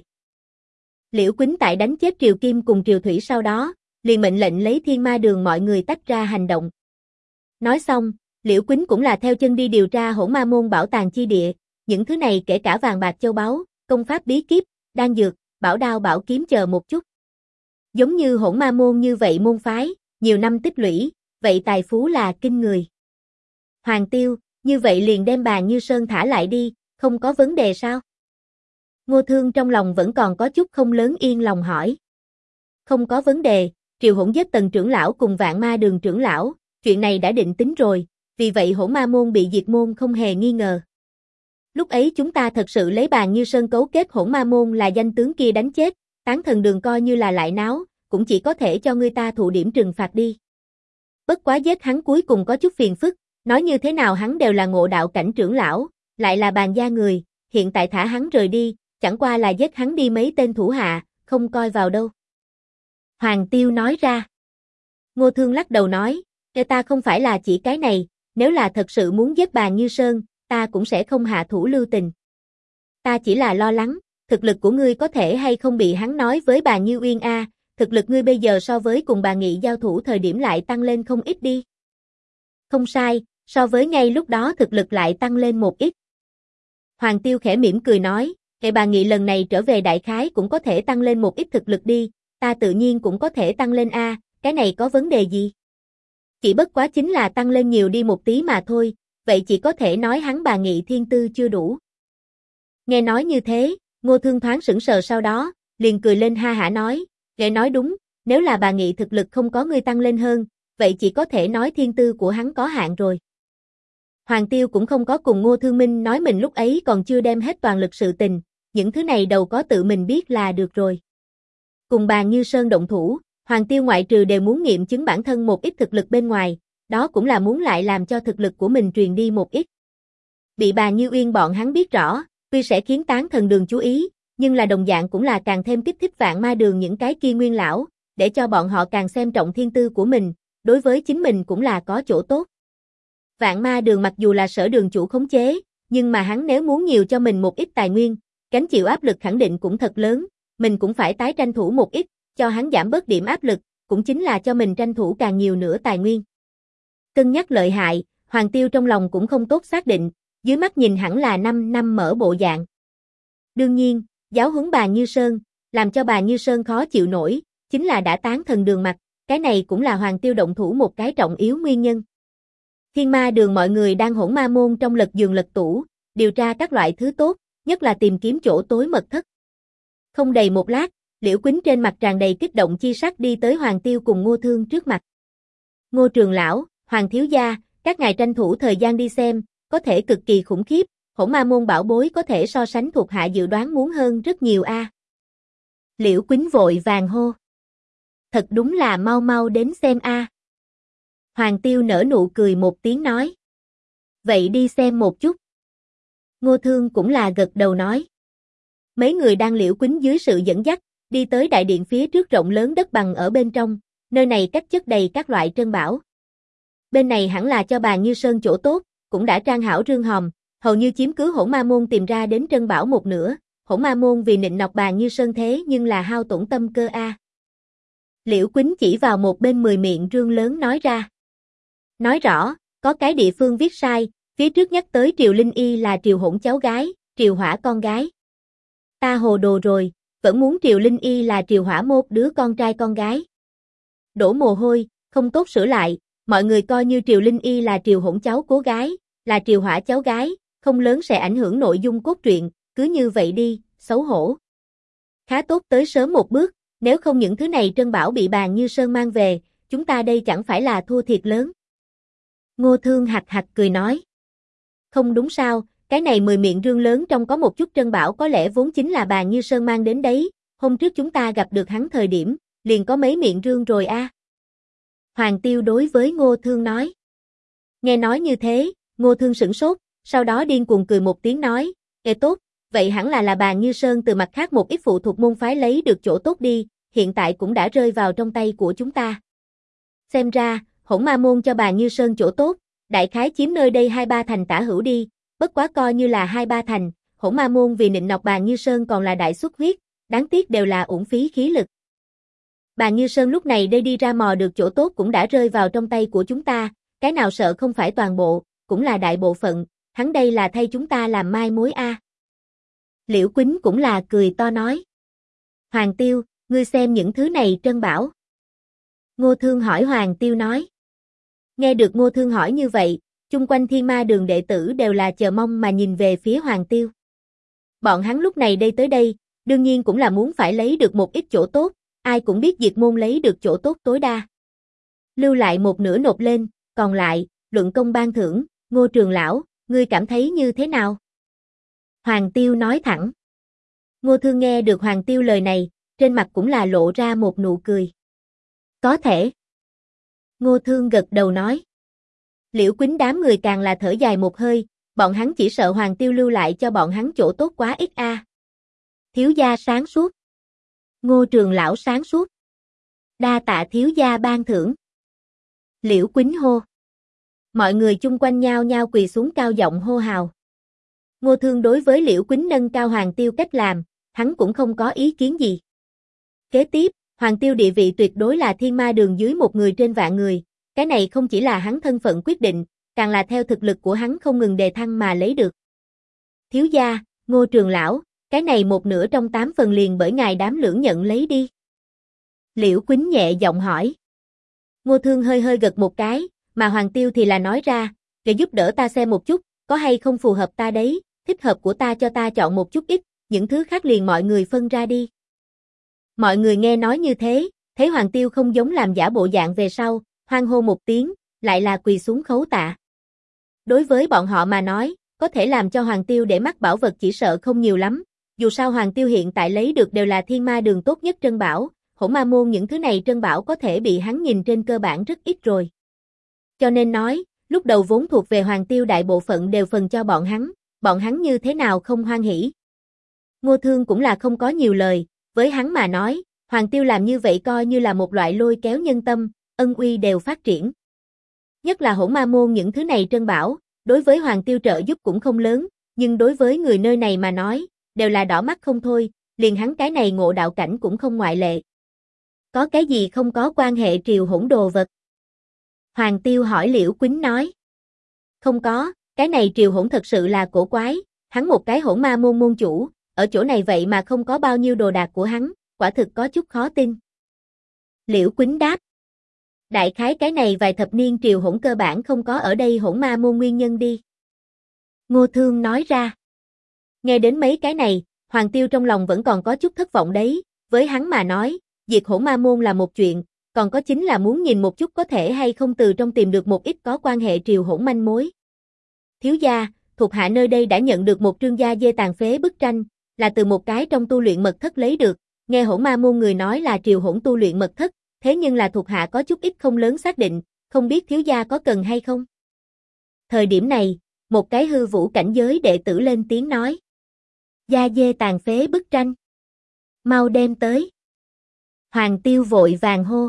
Liễu Quýnh tại đánh chết Triều Kim cùng Triều Thủy sau đó, liền mệnh lệnh lấy Thiên Ma Đường mọi người tách ra hành động. Nói xong, Liễu Quýnh cũng là theo chân đi điều tra Hỗn Ma môn bảo tàng chi địa, những thứ này kể cả vàng bạc châu báu, công pháp bí kíp, đan dược, bảo đao bảo kiếm chờ một chút. Giống như Hỗn Ma môn như vậy môn phái, nhiều năm tích lũy, vậy tài phú là kinh người. Hoàng Tiêu, như vậy liền đem Bàn Như Sơn thả lại đi, không có vấn đề sao? Ngô Thương trong lòng vẫn còn có chút không lớn yên lòng hỏi. Không có vấn đề, Triều Hỗn giết Tần trưởng lão cùng Vạn Ma Đường trưởng lão, chuyện này đã định tính rồi, vì vậy Hỗn Ma môn bị diệt môn không hề nghi ngờ. Lúc ấy chúng ta thật sự lấy Bàn Như Sơn cấu kết Hỗn Ma môn là danh tướng kia đánh chết, Tán Thần Đường coi như là lại náo, cũng chỉ có thể cho người ta thụ điểm trừng phạt đi. Bất quá giết hắn cuối cùng có chút phiền phức, nói như thế nào hắn đều là ngộ đạo cảnh trưởng lão, lại là Bàn gia người, hiện tại thả hắn rời đi, chẳng qua là giết hắn đi mấy tên thủ hạ, không coi vào đâu. Hoàng Tiêu nói ra. Ngô Thương lắc đầu nói, ta không phải là chỉ cái này, nếu là thật sự muốn giết Bàn Như Sơn, ta cũng sẽ không hạ thủ lưu tình. Ta chỉ là lo lắng, thực lực của ngươi có thể hay không bị hắn nói với Bàn Như Uyên a, thực lực ngươi bây giờ so với cùng bà Nghị giao thủ thời điểm lại tăng lên không ít đi. Không sai, so với ngay lúc đó thực lực lại tăng lên một ít. Hoàng Tiêu khẽ mỉm cười nói, bà Nghị lần này trở về đại khái cũng có thể tăng lên một ít thực lực đi, ta tự nhiên cũng có thể tăng lên a, cái này có vấn đề gì? Chỉ bất quá chính là tăng lên nhiều đi một tí mà thôi, vậy chỉ có thể nói hắn bà Nghị thiên tư chưa đủ. Nghe nói như thế, Ngô Thương thoáng sững sờ sau đó, liền cười lên ha hả nói, Ghệ nói đúng, nếu là bà Nghị thực lực không có ngươi tăng lên hơn, vậy chỉ có thể nói thiên tư của hắn có hạn rồi. Hoàng Tiêu cũng không có cùng Ngô Thương Minh nói mình lúc ấy còn chưa đem hết toàn lực sự tình, những thứ này đầu có tự mình biết là được rồi. Cùng Bàn Như Sơn động thủ, Hoàng Tiêu ngoại trừ đều muốn nghiệm chứng bản thân một ít thực lực bên ngoài, đó cũng là muốn lại làm cho thực lực của mình truyền đi một ít. Bị Bàn Như Uyên bọn hắn biết rõ, tuy sẽ khiến Tán Thần Đường chú ý, nhưng là đồng dạng cũng là càng thêm kích thích Vạn Ma Đường những cái kia nguyên lão, để cho bọn họ càng xem trọng thiên tư của mình, đối với chính mình cũng là có chỗ tốt. Vạn Ma Đường mặc dù là Sở đường chủ khống chế, nhưng mà hắn nếu muốn nhiều cho mình một ít tài nguyên, gánh chịu áp lực khẳng định cũng thật lớn, mình cũng phải tái tranh thủ một ít, cho hắn giảm bớt điểm áp lực, cũng chính là cho mình tranh thủ càng nhiều nữa tài nguyên. Cân nhắc lợi hại, Hoàng Tiêu trong lòng cũng không tốt xác định, dưới mắt nhìn hẳn là 5 năm mở bộ dạng. Đương nhiên, giáo huấn Bàn Như Sơn, làm cho Bàn Như Sơn khó chịu nổi, chính là đã Tán Thần Đường mặt, cái này cũng là Hoàng Tiêu động thủ một cái trọng yếu nguyên nhân. Thiên Ma Đường mọi người đang Hỗn Ma môn trong lật giường lật tủ, điều tra các loại thứ tốt, nhất là tìm kiếm chỗ tối mật thất. Không đầy một lát, Liễu Quýnh trên mặt tràn đầy kích động chi sắc đi tới Hoàng Tiêu cùng Ngô Thương trước mặt. Ngô trưởng lão, Hoàng thiếu gia, các ngài tranh thủ thời gian đi xem, có thể cực kỳ khủng khiếp, Hỗn Ma môn bảo bối có thể so sánh thuộc hạ dự đoán muốn hơn rất nhiều a. Liễu Quýnh vội vàng hô. Thật đúng là mau mau đến xem a. Hoàng Tiêu nở nụ cười một tiếng nói. Vậy đi xem một chút. Ngô Thương cũng là gật đầu nói. Mấy người đang Liễu Quýnh dưới sự dẫn dắt, đi tới đại điện phía trước rộng lớn đất bằng ở bên trong, nơi này cách chất đầy các loại trân bảo. Bên này hẳn là cho Bàn Như Sơn chỗ tốt, cũng đã trang hảo rương hòm, hầu như chiếm cứ Hỗn Ma môn tìm ra đến trân bảo một nửa, Hỗn Ma môn vì nịnh nọt Bàn Như Sơn thế nhưng là hao tổn tâm cơ a. Liễu Quýnh chỉ vào một bên 10 miệng rương lớn nói ra. Nói rõ, có cái địa phương viết sai, phía trước nhắc tới Triều Linh Y là Triều Hỗn cháu gái, Triều Hỏa con gái. Ta hồ đồ rồi, vẫn muốn Triều Linh Y là Triều Hỏa một đứa con trai con gái. Đổ mồ hôi, không tốt sửa lại, mọi người coi như Triều Linh Y là Triều Hỗn cháu cố gái, là Triều Hỏa cháu gái, không lớn sẽ ảnh hưởng nội dung cốt truyện, cứ như vậy đi, xấu hổ. Khá tốt tới sớm một bước, nếu không những thứ này trân bảo bị Bàn Như Sơn mang về, chúng ta đây chẳng phải là thua thiệt lớn. Ngô Thương hạch hạch cười nói. Không đúng sao, cái này 10 miệng rương lớn trong có một chút trân bảo có lẽ vốn chính là Bàn Như Sơn mang đến đấy, hôm trước chúng ta gặp được hắn thời điểm, liền có mấy miệng rương rồi a. Hoàng Tiêu đối với Ngô Thương nói. Nghe nói như thế, Ngô Thương sửng sốt, sau đó điên cuồng cười một tiếng nói, tốt, vậy hẳn là Bàn Như Sơn từ mặt khác một ít phụ thuộc môn phái lấy được chỗ tốt đi, hiện tại cũng đã rơi vào trong tay của chúng ta. Xem ra, Hỗn Ma môn cho Bàn Như Sơn chỗ tốt, đại khái chiếm nơi đây 2-3 thành tả hữu đi, bất quá coi như là 2-3 thành, Hỗn Ma môn vì nịnh nọt Bàn Như Sơn còn là đại xuất huyết, đáng tiếc đều là uổng phí khí lực. Bàn Như Sơn lúc này đây đi ra mò được chỗ tốt cũng đã rơi vào trong tay của chúng ta, cái nào sợ không phải toàn bộ, cũng là đại bộ phận, hắn đây là thay chúng ta làm mai mối a. Liễu Quýnh cũng là cười to nói. Hoàng Tiêu, ngươi xem những thứ này trân bảo. Ngô Thương hỏi Hoàng Tiêu nói. Nghe được Ngô Thương hỏi như vậy, chung quanh Thiên Ma Đường đệ tử đều là chờ mong mà nhìn về phía Hoàng Tiêu. Bọn hắn lúc này đây tới đây, đương nhiên cũng là muốn phải lấy được một ít chỗ tốt, ai cũng biết Diệt môn lấy được chỗ tốt tối đa. Lưu lại một nửa nộp lên, còn lại, luận công ban thưởng, Ngô Trường lão, ngươi cảm thấy như thế nào? Hoàng Tiêu nói thẳng. Ngô Thương nghe được Hoàng Tiêu lời này, trên mặt cũng là lộ ra một nụ cười. Có thể. Ngô Thương gật đầu nói. Liễu Quýnh đám người càng là thở dài một hơi, bọn hắn chỉ sợ Hoàng Tiêu lưu lại cho bọn hắn chỗ tốt quá ít a. Thiếu gia sáng suốt. Ngô Trường lão sáng suốt. Đa tạ thiếu gia ban thưởng. Liễu Quýnh hô. Mọi người chung quanh nhao nhao quỳ xuống cao giọng hô hào. Ngô Thương đối với Liễu Quýnh nâng cao Hoàng Tiêu cách làm, hắn cũng không có ý kiến gì. Kế tiếp, Hoàng Tiêu địa vị tuyệt đối là Thiên Ma Đường dưới một người trên vạn người, cái này không chỉ là hắn thân phận quyết định, càng là theo thực lực của hắn không ngừng đề thăng mà lấy được. Thiếu gia, Ngô Trường lão, cái này một nửa trong 8 phần liền bởi ngài đám lưỡng nhận lấy đi. Liễu Quýnh nhẹ giọng hỏi. Ngô Thương hơi hơi gật một cái, mà Hoàng Tiêu thì là nói ra, để giúp đỡ ta xem một chút, có hay không phù hợp ta đấy, thích hợp của ta cho ta chọn một chút ít, những thứ khác liền mọi người phân ra đi. Mọi người nghe nói như thế, thấy Hoàng Tiêu không giống làm giả bộ dạng về sau, hoan hô một tiếng, lại là quỳ xuống khấu tạ. Đối với bọn họ mà nói, có thể làm cho Hoàng Tiêu để mắt bảo vật chỉ sợ không nhiều lắm, dù sao Hoàng Tiêu hiện tại lấy được đều là Thiên Ma Đường tốt nhất trân bảo, Hỗn Ma môn những thứ này trân bảo có thể bị hắn nhìn trên cơ bản rất ít rồi. Cho nên nói, lúc đầu vốn thuộc về Hoàng Tiêu đại bộ phận đều phần cho bọn hắn như thế nào không hoan hỉ. Ngô Thương cũng là không có nhiều lời, với hắn mà nói, Hoàng Tiêu làm như vậy coi như là một loại lôi kéo nhân tâm, ân uy đều phát triển. Nhất là Hỗn Ma môn những thứ này trân bảo, đối với Hoàng Tiêu trợ giúp cũng không lớn, nhưng đối với người nơi này mà nói, đều là đỏ mắt không thôi, liền hắn cái này ngộ đạo cảnh cũng không ngoại lệ. Có cái gì không có quan hệ triều hỗn đồ vật? Hoàng Tiêu hỏi Liễu Quýnh nói. Không có, cái này triều hỗn thật sự là cổ quái, hắn một cái Hỗn Ma môn môn chủ, ở chỗ này vậy mà không có bao nhiêu đồ đạc của hắn, quả thực có chút khó tin. Liễu Quýnh đáp. Đại khái cái này vài thập niên triều hỗn cơ bản không có ở đây Hỗn Ma môn nguyên nhân đi. Ngô Thương nói ra. Nghe đến mấy cái này, Hoàng Tiêu trong lòng vẫn còn có chút thất vọng đấy, với hắn mà nói, diệt Hỗn Ma môn là một chuyện, còn có chính là muốn nhìn một chút có thể hay không từ trong tìm được một ít có quan hệ triều hỗn manh mối. Thiếu gia, thuộc hạ nơi đây đã nhận được một trương gia dê tàn phế bức tranh, là từ một cái trong tu luyện mật thất lấy được, nghe Hỗn Ma môn người nói là triều hỗn tu luyện mật thất, thế nhưng là thuộc hạ có chút ít không lớn xác định, không biết thiếu gia có cần hay không. Thời điểm này, một cái hư vũ cảnh giới đệ tử lên tiếng nói. Gia dê tàn phế bức tranh. Mau đem tới. Hoàng Tiêu vội vàng hô.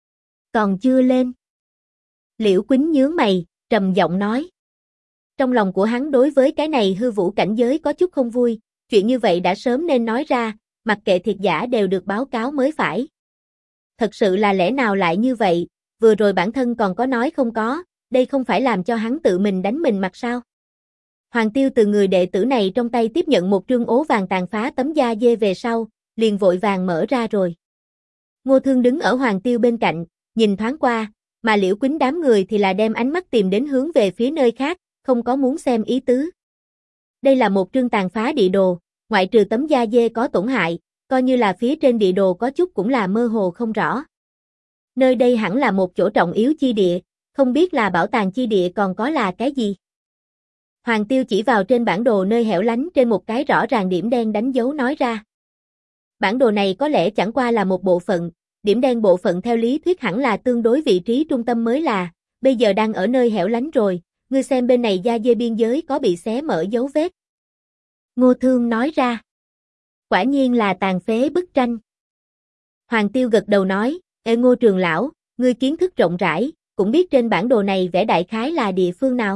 Còn chưa lên. Liễu Quýnh nhướng mày, trầm giọng nói. Trong lòng của hắn đối với cái này hư vũ cảnh giới có chút không vui, chuyện như vậy đã sớm nên nói ra, mặc kệ thiệt giả đều được báo cáo mới phải. Thật sự là lẽ nào lại như vậy, vừa rồi bản thân còn có nói không có, đây không phải làm cho hắn tự mình đánh mình mặt sao. Hoàng Tiêu từ người đệ tử này trong tay tiếp nhận một trương ố vàng tàn phá tấm da dê về sau, liền vội vàng mở ra rồi. Ngô Thương đứng ở Hoàng Tiêu bên cạnh, nhìn thoáng qua, mà Liễu Quýnh đám người thì là đem ánh mắt tìm đến hướng về phía nơi khác, không có muốn xem ý tứ. Đây là một trương tàn phá địa đồ, ngoại trừ tấm da dê có tổn hại, coi như là phía trên địa đồ có chút cũng là mơ hồ không rõ. Nơi đây hẳn là một chỗ trọng yếu chi địa, không biết là bảo tàng chi địa còn có là cái gì. Hoàng Tiêu chỉ vào trên bản đồ nơi hẻo lánh trên một cái rõ ràng điểm đen đánh dấu nói ra. Bản đồ này có lẽ chẳng qua là một bộ phận, điểm đen bộ phận theo lý thuyết hẳn là tương đối vị trí trung tâm mới là, bây giờ đang ở nơi hẻo lánh rồi, ngươi xem bên này da dê biên giới có bị xé mở dấu vết. Ngô Thương nói ra. Quả nhiên là tàn phế bức tranh. Hoàng Tiêu gật đầu nói, ê Ngô Trường lão, ngươi kiến thức rộng rãi, cũng biết trên bản đồ này vẽ đại khái là địa phương nào.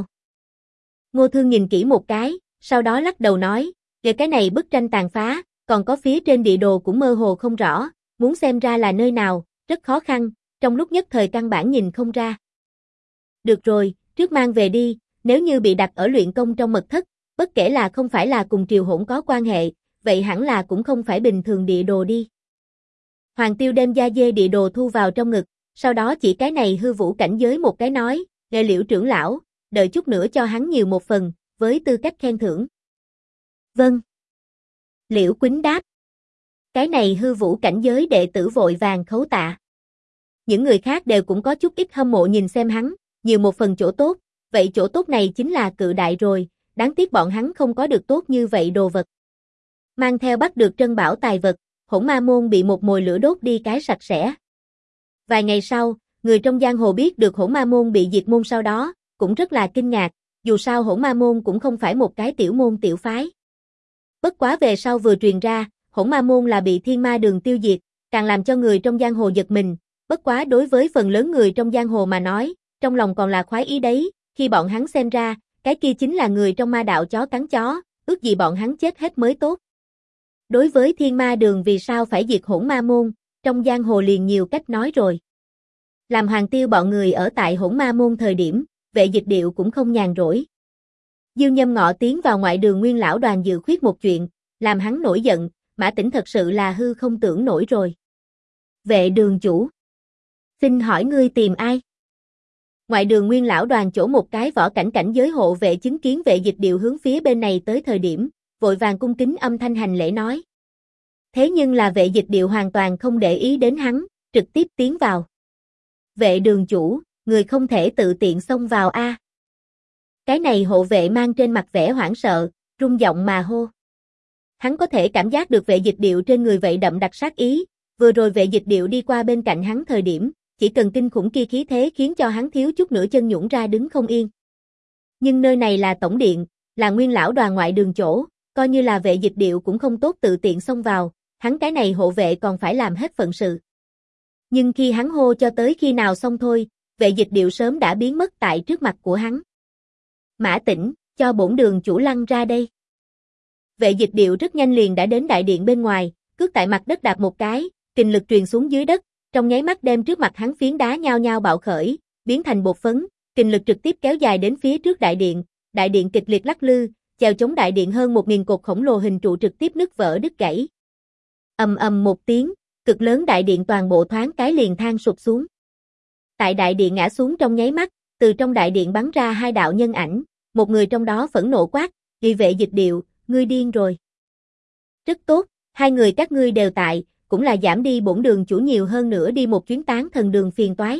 Ngô Thương nhìn kỹ một cái, sau đó lắc đầu nói, về cái này bức tranh tàn phá, còn có phía trên địa đồ cũng mơ hồ không rõ, muốn xem ra là nơi nào, rất khó khăn, trong lúc nhất thời căn bản nhìn không ra. Được rồi, trước mang về đi, nếu như bị đặt ở luyện công trong mật thất, bất kể là không phải là cùng triều hỗn có quan hệ, vậy hẳn là cũng không phải bình thường địa đồ đi. Hoàng Tiêu đem da dê địa đồ thu vào trong ngực, sau đó chỉ cái này hư vũ cảnh giới một cái nói, nghe Liễu trưởng lão, đợi chút nữa cho hắn nhiều một phần, với tư cách khen thưởng. Vâng. Liễu Quýnh đáp. Cái này hư vũ cảnh giới đệ tử vội vàng khấu tạ. Những người khác đều cũng có chút ít hâm mộ nhìn xem hắn, nhiều một phần chỗ tốt, vậy chỗ tốt này chính là cự đại rồi, đáng tiếc bọn hắn không có được tốt như vậy đồ vật. Mang theo bắt được trân bảo tài vật, Hỗn Ma môn bị một mồi lửa đốt đi cái sạch sẽ. Vài ngày sau, người trong giang hồ biết được Hỗn Ma môn bị diệt môn sau đó, cũng rất là kinh ngạc, dù sao Hỗn Ma môn cũng không phải một cái tiểu môn tiểu phái. Bất quá về sau vừa truyền ra, Hỗn Ma môn là bị Thiên Ma Đường tiêu diệt, càng làm cho người trong giang hồ giật mình, bất quá đối với phần lớn người trong giang hồ mà nói, trong lòng còn là khoái ý đấy, khi bọn hắn xem ra, cái kia chính là người trong ma đạo chó cắn chó, ước gì bọn hắn chết hết mới tốt. Đối với Thiên Ma Đường vì sao phải diệt Hỗn Ma môn, trong giang hồ liền nhiều cách nói rồi. Làm Hoàng Tiêu bọn người ở tại Hỗn Ma môn thời điểm, Vệ Dịch Điệu cũng không nhàn rỗi. Diêu Nhâm Ngọ tiến vào ngoại đường Nguyên lão đoàn dự khuyết một chuyện, làm hắn nổi giận, Mã Tĩnh thật sự là hư không tưởng nổi rồi. Vệ đường chủ, xin hỏi ngươi tìm ai? Ngoại đường Nguyên lão đoàn chỗ một cái võ cảnh cảnh giới hộ vệ chứng kiến Vệ Dịch Điệu hướng phía bên này tới thời điểm, vội vàng cung kính âm thanh hành lễ nói. Thế nhưng là Vệ Dịch Điệu hoàn toàn không để ý đến hắn, trực tiếp tiến vào. Vệ đường chủ, người không thể tự tiện xông vào a. Cái này hộ vệ mang trên mặt vẻ hoảng sợ, run giọng mà hô. Hắn có thể cảm giác được Vệ Dịch Điệu trên người vậy đậm đặc sát ý, vừa rồi Vệ Dịch Điệu đi qua bên cạnh hắn thời điểm, chỉ cần kinh khủng kia khí thế khiến cho hắn thiếu chút nữa chân nhũn ra đứng không yên. Nhưng nơi này là tổng điện, là Nguyên lão đoàn ngoại đường chỗ, coi như là Vệ Dịch Điệu cũng không tốt tự tiện xông vào, hắn cái này hộ vệ còn phải làm hết phận sự. Nhưng khi hắn hô cho tới khi nào xong thôi, Vệ Dịch Điệu sớm đã biến mất tại trước mặt của hắn. Mã Tĩnh, cho bổn đường chủ lăn ra đây. Vệ Dịch Điệu rất nhanh liền đã đến đại điện bên ngoài, cước tại mặt đất đạp một cái, kình lực truyền xuống dưới đất, trong nháy mắt đem trước mặt hắn phiến đá nhao nhao bạo khởi, biến thành bột phấn, kình lực trực tiếp kéo dài đến phía trước đại điện kịch liệt lắc lư, chèo chống đại điện hơn 1000 cột khổng lồ hình trụ trực tiếp nứt vỡ đứt gãy. Ầm ầm một tiếng, cực lớn đại điện toàn bộ thoáng cái liền than sụp xuống. Tại đại điện ngã xuống trong nháy mắt, từ trong đại điện bắn ra hai đạo nhân ảnh, một người trong đó phẫn nộ quát, "Vì Vệ Dịch Điệu, ngươi điên rồi." Rất tốt, hai người các ngươi đều tại, cũng là giảm đi bổn đường chủ nhiều hơn nữa đi một chuyến tán thần đường phiền toái.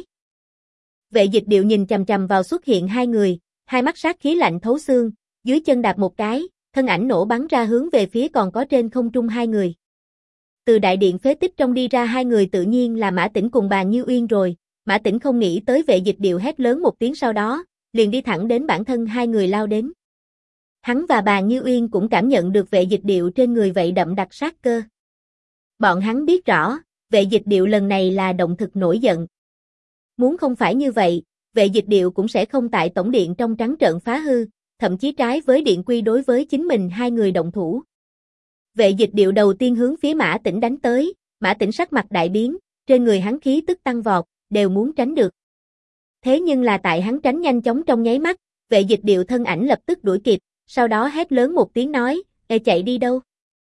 Vệ Dịch Điệu nhìn chằm chằm vào xuất hiện hai người, hai mắt sát khí lạnh thấu xương, dưới chân đạp một cái, thân ảnh nổ bắn ra hướng về phía còn có trên không trung hai người. Từ đại điện phế tích trong đi ra hai người tự nhiên là Mã Tĩnh cùng Bàn Như Uyên rồi, Mã Tĩnh không nghĩ tới Vệ Dịch Điệu hét lớn một tiếng sau đó, liền đi thẳng đến bản thân hai người lao đến. Hắn và Bàn Như Uyên cũng cảm nhận được Vệ Dịch Điệu trên người vậy đậm đặc sát cơ. Bọn hắn biết rõ, Vệ Dịch Điệu lần này là động thực nổi giận. Muốn không phải như vậy, Vệ Dịch Điệu cũng sẽ không tại tổng điện trong trắng trợn phá hư, thậm chí trái với điện quy đối với chính mình hai người động thủ. Vệ Dịch Điệu đầu tiên hướng phía Mã Tĩnh đánh tới, Mã Tĩnh sắc mặt đại biến, trên người hắn khí tức tăng vọt, đều muốn tránh được. Thế nhưng là tại hắn tránh nhanh chóng trong nháy mắt, Vệ Dịch Điệu thân ảnh lập tức đuổi kịp, sau đó hét lớn một tiếng nói, "Ê chạy đi đâu?"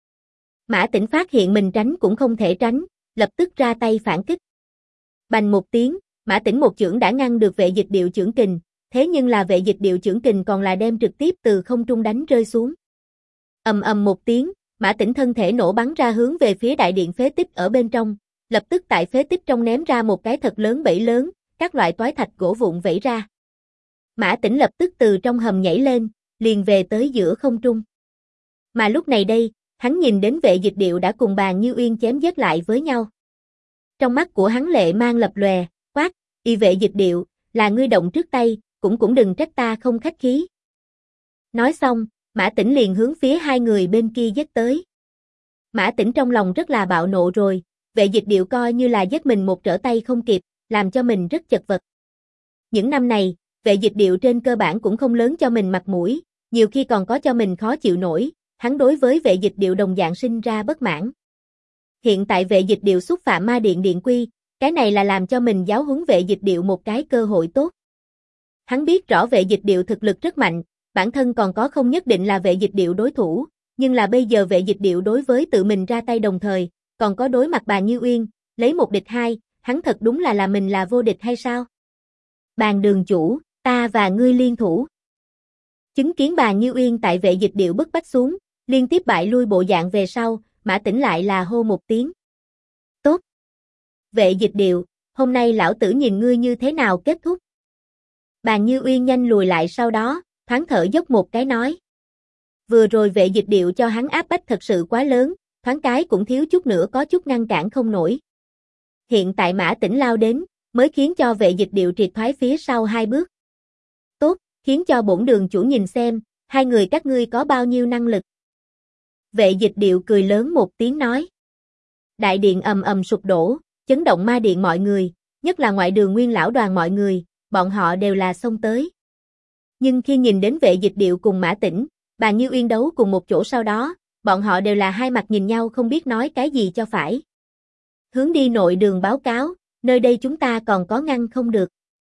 Mã Tĩnh phát hiện mình tránh cũng không thể tránh, lập tức ra tay phản kích. Bành một tiếng, Mã Tĩnh một chưởng đã ngăn được Vệ Dịch Điệu chưởng kình, thế nhưng là Vệ Dịch Điệu chưởng kình còn là đem trực tiếp từ không trung đánh rơi xuống. Ầm ầm một tiếng, Mã Tĩnh thân thể nổ bắn ra hướng về phía đại điện phế tích ở bên trong, lập tức tại phế tích trong ném ra một cái thật lớn bẫy lớn, các loại toái thạch gỗ vụn vẩy ra. Mã Tĩnh lập tức từ trong hầm nhảy lên, liền về tới giữa không trung. Mà lúc này đây, hắn nhìn đến Vệ Dịch Điệu đã cùng Bàn Như Uyên chém giết lại với nhau. Trong mắt của hắn lệ mang lập lòe, quát, "Y Vệ Dịch Điệu, là ngươi động trước tay, cũng đừng trách ta không khách khí." Nói xong, Mã Tĩnh liền hướng phía hai người bên kia giết tới. Mã Tĩnh trong lòng rất là bạo nộ rồi, Vệ Dịch Điệu coi như là giết mình một trở tay không kịp, làm cho mình rất chật vật. Những năm này, Vệ Dịch Điệu trên cơ bản cũng không lớn cho mình mặt mũi, nhiều khi còn có cho mình khó chịu nổi, hắn đối với Vệ Dịch Điệu đồng dạng sinh ra bất mãn. Hiện tại Vệ Dịch Điệu xúc phạm ma điện điện quy, cái này là làm cho mình giáo huấn Vệ Dịch Điệu một cái cơ hội tốt. Hắn biết rõ Vệ Dịch Điệu thực lực rất mạnh, bản thân còn có không nhất định là Vệ Dịch Điệu đối thủ, nhưng là bây giờ Vệ Dịch Điệu đối với tự mình ra tay đồng thời, còn có đối mặt Bàn Như Uyên, lấy một địch hai, hắn thật đúng là mình là vô địch hay sao? Bàn đường chủ, ta và ngươi liên thủ. Chứng kiến Bàn Như Uyên tại Vệ Dịch Điệu bức bách xuống, liên tiếp bại lui bộ dạng về sau, Mã Tĩnh lại là hô một tiếng. Tốt. Vệ Dịch Điệu, hôm nay lão tử nhìn ngươi như thế nào kết thúc. Bàn Như Uyên nhanh lùi lại sau đó, thoáng thở dốc một cái nói. Vừa rồi Vệ Dịch Điệu cho hắn áp bách thật sự quá lớn, thoáng cái cũng thiếu chút nữa có chút ngăn cản không nổi. Hiện tại Mã Tĩnh lao đến, mới khiến cho Vệ Dịch Điệu triệt thoái phía sau 2 bước. Tốt, khiến cho bổn đường chủ nhìn xem, hai người các ngươi có bao nhiêu năng lực. Vệ Dịch Điệu cười lớn một tiếng nói. Đại điện ầm ầm sụp đổ, chấn động ma điện mọi người, nhất là ngoại đường Nguyên lão đoàn mọi người, bọn họ đều là xông tới. Nhưng khi nhìn đến Vệ Dịch Điệu cùng Mã Tĩnh, Bàn Như Uyên đấu cùng một chỗ sau đó, bọn họ đều là hai mặt nhìn nhau không biết nói cái gì cho phải. Hướng đi nội đường báo cáo, nơi đây chúng ta còn có ngăn không được.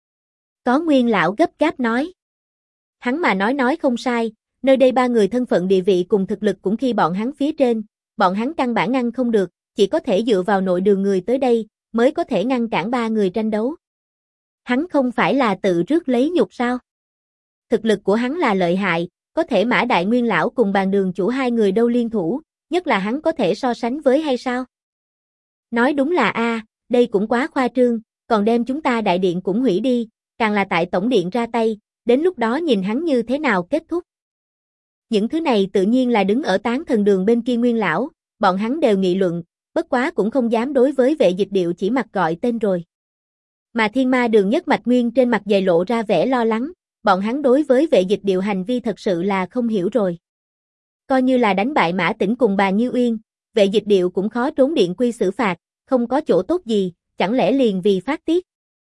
Có Nguyên lão gấp gáp nói. Hắn mà nói không sai, nơi đây 3 người thân phận địa vị cùng thực lực cũng khi bọn hắn phía trên, bọn hắn căn bản ngăn không được, chỉ có thể dựa vào nội đường người tới đây, mới có thể ngăn cản 3 người tranh đấu. Hắn không phải là tự rước lấy nhục sao? Thực lực của hắn là lợi hại, có thể Mã Đại Nguyên lão cùng Bàn đường chủ 2 người đâu liên thủ, nhất là hắn có thể so sánh với hay sao? Nói đúng là đây cũng quá khoa trương, còn đem chúng ta đại điện cũng hủy đi, càng là tại tổng điện ra tay, đến lúc đó nhìn hắn như thế nào kết thúc. Những thứ này tự nhiên là đứng ở Tán Thần Đường bên kia Nguyên lão, bọn hắn đều nghị luận, bất quá cũng không dám đối với Vệ Dịch Điệu chỉ mặt gọi tên rồi. Mà Thiên Ma Đường Nhất Mạch Nguyên trên mặt dày lộ ra vẻ lo lắng, bọn hắn đối với Vệ Dịch Điệu hành vi thật sự là không hiểu rồi. Coi như là đánh bại Mã Tĩnh cùng Bàn Như Uyên, Vệ Dịch Điệu cũng khó trốn điện quy xử phạt, không có chỗ tốt gì, chẳng lẽ liền vì phát tiết.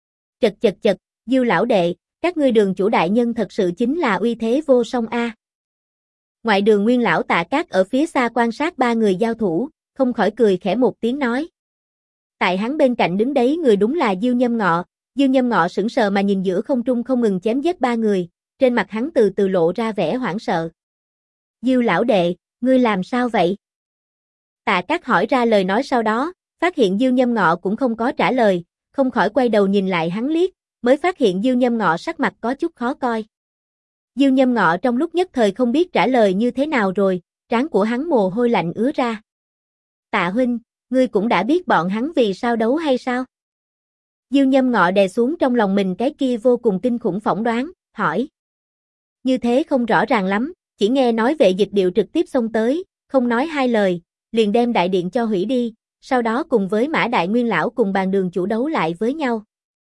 Chật, Diêu lão đệ, các ngươi đường chủ đại nhân thật sự chính là uy thế vô song a. Ngoại đường Nguyên lão Tạ Cát ở phía xa quan sát 3 người giao thủ, không khỏi cười khẽ một tiếng nói. Tại hắn bên cạnh đứng đấy người đúng là Diêu Nhâm Ngọ sững sờ mà nhìn giữa không trung không ngừng chém giết 3 người, trên mặt hắn từ từ lộ ra vẻ hoảng sợ. Diêu lão đệ, ngươi làm sao vậy? Tạ Cát hỏi ra lời nói sau đó, phát hiện Diêu Nhâm Ngọ cũng không có trả lời, không khỏi quay đầu nhìn lại hắn liếc, mới phát hiện Diêu Nhâm Ngọ sắc mặt có chút khó coi. Diêu Nhâm Ngọ trong lúc nhất thời không biết trả lời như thế nào rồi, trán của hắn mồ hôi lạnh ứa ra. Tạ huynh, ngươi cũng đã biết bọn hắn vì sao đấu hay sao? Diêu Nhâm Ngọ đè xuống trong lòng mình cái kia vô cùng kinh khủng phỏng đoán, hỏi. Như thế không rõ ràng lắm, chỉ nghe nói Vệ Dịch Điệu trực tiếp xông tới, không nói 2 lời, liền đem đại điện cho hủy đi, sau đó cùng với Mã Đại Nguyên lão cùng Bàn đường chủ đấu lại với nhau.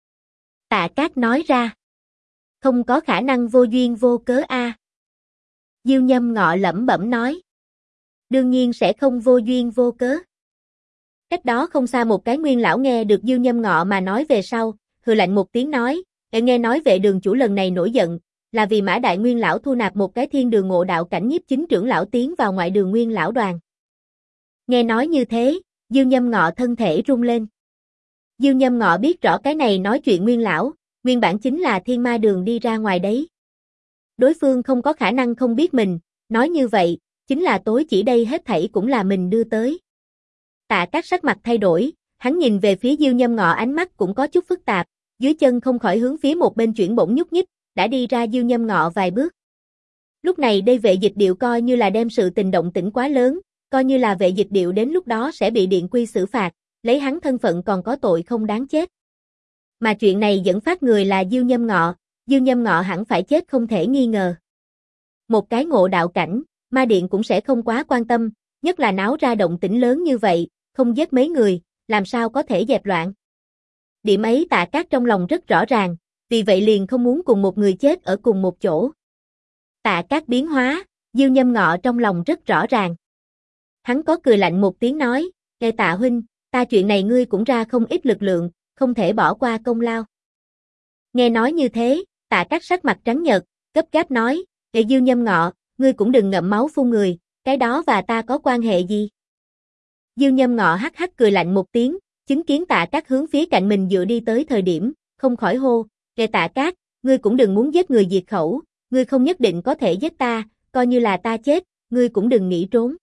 Tạ Cát nói ra. Không có khả năng vô duyên vô cớ a. Diêu Nhâm Ngọ lẩm bẩm nói. Đương nhiên sẽ không vô duyên vô cớ. Cách đó không xa một cái Nguyên lão nghe được Diêu Nhâm Ngọ mà nói về sau, hừ lạnh một tiếng nói, nghe nói Vệ đường chủ lần này nổi giận, là vì Mã Đại Nguyên lão thu nạp một cái Thiên Đường Ngộ Đạo cảnh nhiếp chính trưởng lão tiến vào ngoại đường Nguyên lão đoàn. Nghe nói như thế, Diêu Nhâm Ngọ thân thể rung lên. Diêu Nhâm Ngọ biết rõ cái này nói chuyện Nguyên lão, nguyên bản chính là Thiên Ma Đường đi ra ngoài đấy. Đối phương không có khả năng không biết mình, nói như vậy, chính là tối chỉ đây hết thảy cũng là mình đưa tới. Tạ Cát sắc mặt thay đổi, hắn nhìn về phía Diêu Nhâm Ngọ ánh mắt cũng có chút phức tạp, dưới chân không khỏi hướng phía một bên chuyển bổng nhúc nhích, đã đi ra Diêu Nhâm Ngọ vài bước. Lúc này đây Vệ Dịch Điệu coi như là đem sự tình động tĩnh quá lớn, coi như là Vệ Dịch Điệu đến lúc đó sẽ bị điện quy xử phạt, lấy hắn thân phận còn có tội không đáng chết. Mà chuyện này dẫn phát người là Diêu Nhâm Ngọ hẳn phải chết không thể nghi ngờ. Một cái ngộ đạo cảnh, ma điện cũng sẽ không quá quan tâm, nhất là náo ra động tĩnh lớn như vậy, không giết mấy người, làm sao có thể dẹp loạn. Điểm ấy Tạ Cát trong lòng rất rõ ràng, vì vậy liền không muốn cùng một người chết ở cùng một chỗ. Tạ Cát biến hóa, Diêu Nhâm Ngọ trong lòng rất rõ ràng. Hắn có cười lạnh một tiếng nói, nghe Tạ huynh, ta chuyện này ngươi cũng ra không ít lực lượng, không thể bỏ qua công lao. Nghe nói như thế, Tạ Cát sắc mặt trắng nhợt, gấp gáp nói, Diêu Nhâm Ngọ, ngươi cũng đừng ngậm máu phun người, cái đó và ta có quan hệ gì? Diêu Nhâm Ngọ hắc hắc cười lạnh một tiếng, chứng kiến Tạ Cát hướng phía cạnh mình dựa đi tới thời điểm, không khỏi hô, nghe Tạ Cát, ngươi cũng đừng muốn giết người diệt khẩu, ngươi không nhất định có thể giết ta, coi như là ta chết, ngươi cũng đừng nghĩ trốn.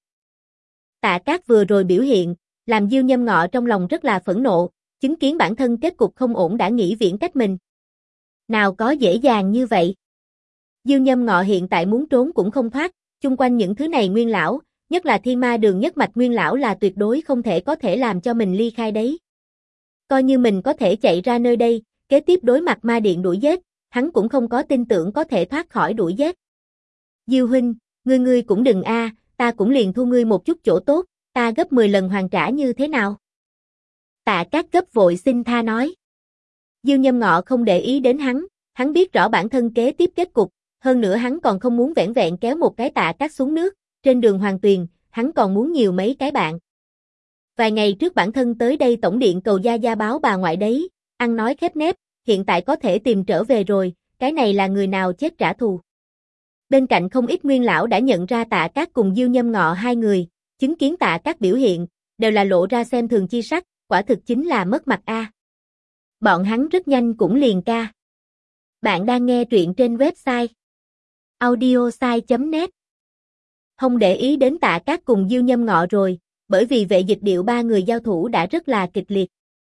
Tạ Cát vừa rồi biểu hiện, làm Diêu Nhâm Ngọ trong lòng rất là phẫn nộ, chứng kiến bản thân kết cục không ổn đã nghĩ viễn cách mình. Nào có dễ dàng như vậy. Diêu Nhâm Ngọ hiện tại muốn trốn cũng không thoát, chung quanh những thứ này nguyên lão, nhất là Thiên Ma Đường nhất mạch nguyên lão là tuyệt đối không thể có thể làm cho mình ly khai đấy. Coi như mình có thể chạy ra nơi đây, kế tiếp đối mặt ma điện đuổi giết, hắn cũng không có tin tưởng có thể thoát khỏi đuổi giết. Diêu huynh, ngươi cũng đừng ta cũng liền thu ngươi một chút chỗ tốt, ta gấp 10 lần hoàn trả như thế nào? Tạ Cát gấp vội xin tha nói. Diêu Nhâm Ngọ không để ý đến hắn biết rõ bản thân kế tiếp kết cục, hơn nữa hắn còn không muốn vẻn vẹn kéo một cái Tạ Cát xuống nước, trên đường Hoàng Tuyền, hắn còn muốn nhiều mấy cái bạn. Vài ngày trước bản thân tới đây tổng điện cầu gia gia báo bà ngoại đấy, ăn nói khép nép, hiện tại có thể tìm trở về rồi, cái này là người nào chết trả thù. Bên cạnh không ít nguyên lão đã nhận ra Tạ Cát cùng Diêu Nhâm Ngọ hai người, chứng kiến Tạ Cát biểu hiện, đều là lộ ra xem thường chi sắc, quả thực chính là mất mặt a. Bọn hắn rất nhanh cũng liền ca. Bạn đang nghe truyện trên website audiosai.net. Không để ý đến Tạ Cát cùng Diêu Nhâm Ngọ rồi, bởi vì Vệ Dịch Điệu ba người giao thủ đã rất là kịch liệt.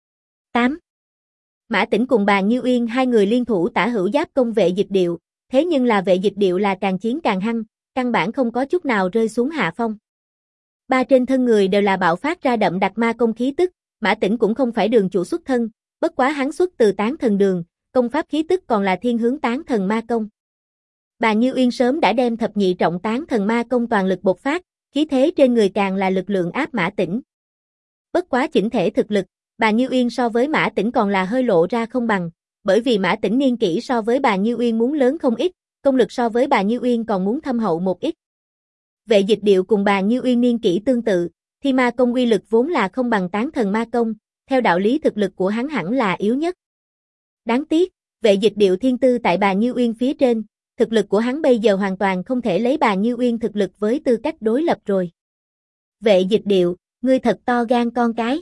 8. Mã Tĩnh cùng Bàn Như Uyên hai người liên thủ tả hữu giáp công Vệ Dịch Điệu, thế nhưng là Vệ Dịch Điệu là càng chiến càng hăng, căn bản không có chút nào rơi xuống hạ phong. Ba trên thân người đều là bạo phát ra đậm đặc ma công khí tức, Mã Tĩnh cũng không phải đường chủ xuất thân, bất quá hắn xuất từ Tán Thần Đường, công pháp khí tức còn là thiên hướng Tán Thần ma công. Bàn Như Uyên sớm đã đem thập nhị trọng Tán Thần ma công toàn lực bộc phát, khí thế trên người càng là lực lượng áp Mã Tĩnh. Bất quá chỉnh thể thực lực, Bàn Như Uyên so với Mã Tĩnh còn là hơi lộ ra không bằng, bởi vì Mã Tĩnh niên kỷ so với Bàn Như Uyên muốn lớn không ít, công lực so với Bàn Như Uyên còn muốn thâm hậu một ít. Vệ Dịch Điệu cùng Bàn Như Uyên niên kỷ tương tự, thì ma công uy lực vốn là không bằng Tán Thần ma công, theo đạo lý thực lực của hắn hẳn là yếu nhất. Đáng tiếc, Vệ Dịch Điệu thiên tư tại Bàn Như Uyên phía trên, thực lực của hắn bây giờ hoàn toàn không thể lấy Bàn Như Uyên thực lực với tư cách đối lập rồi. Vệ Dịch Điệu, ngươi thật to gan con cái.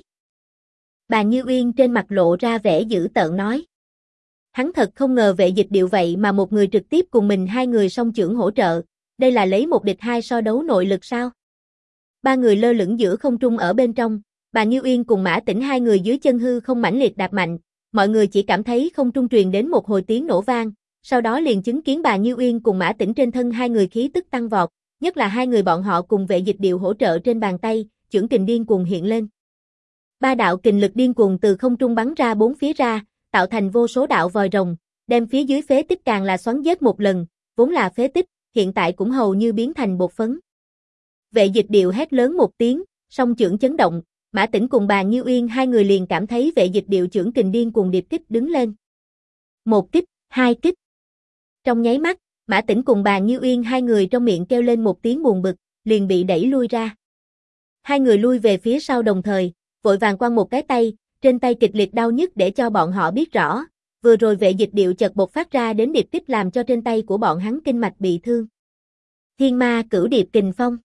Bàn Như Uyên trên mặt lộ ra vẻ dữ tợn nói. Hắn thật không ngờ Vệ Dịch Điệu vậy mà một người trực tiếp cùng mình hai người song chưởng hỗ trợ, đây là lấy một địch hai so đấu nội lực sao? Ba người lơ lửng giữa không trung ở bên trong, Bàn Như Uyên cùng Mã Tĩnh hai người dưới chân hư không mãnh liệt đạp mạnh, mọi người chỉ cảm thấy không trung truyền đến một hồi tiếng nổ vang, sau đó liền chứng kiến Bàn Như Uyên cùng Mã Tĩnh trên thân hai người khí tức tăng vọt, nhất là hai người bọn họ cùng Vệ Dịch Điệu hỗ trợ trên bàn tay, chưởng kình điên cuồng hiện lên. Ba đạo kình lực điên cuồng từ không trung bắn ra bốn phía ra, tạo thành vô số đạo vòi rồng, đem phía dưới phế tích càng là xoắn vết một lần, vốn là phế tích, hiện tại cũng hầu như biến thành bột phấn. Vệ Dịch Điệu hét lớn một tiếng, song chưởng chấn động, Mã Tĩnh cùng Bàn Như Uyên hai người liền cảm thấy Vệ Dịch Điệu chưởng kình điên cuồng điệp kích đứng lên. Một kích, hai kích. Trong nháy mắt, Mã Tĩnh cùng Bàn Như Uyên hai người trong miệng kêu lên một tiếng buồn bực, liền bị đẩy lui ra. Hai người lui về phía sau đồng thời, vội vàng quăng một cái tay, trên tay kịch liệt đau nhức để cho bọn họ biết rõ, vừa rồi Vệ Dịch Điệu chợt bộc phát ra đến điệp kích làm cho trên tay của bọn hắn kinh mạch bị thương. Thiên Ma Cửu Điệp Kình Phong.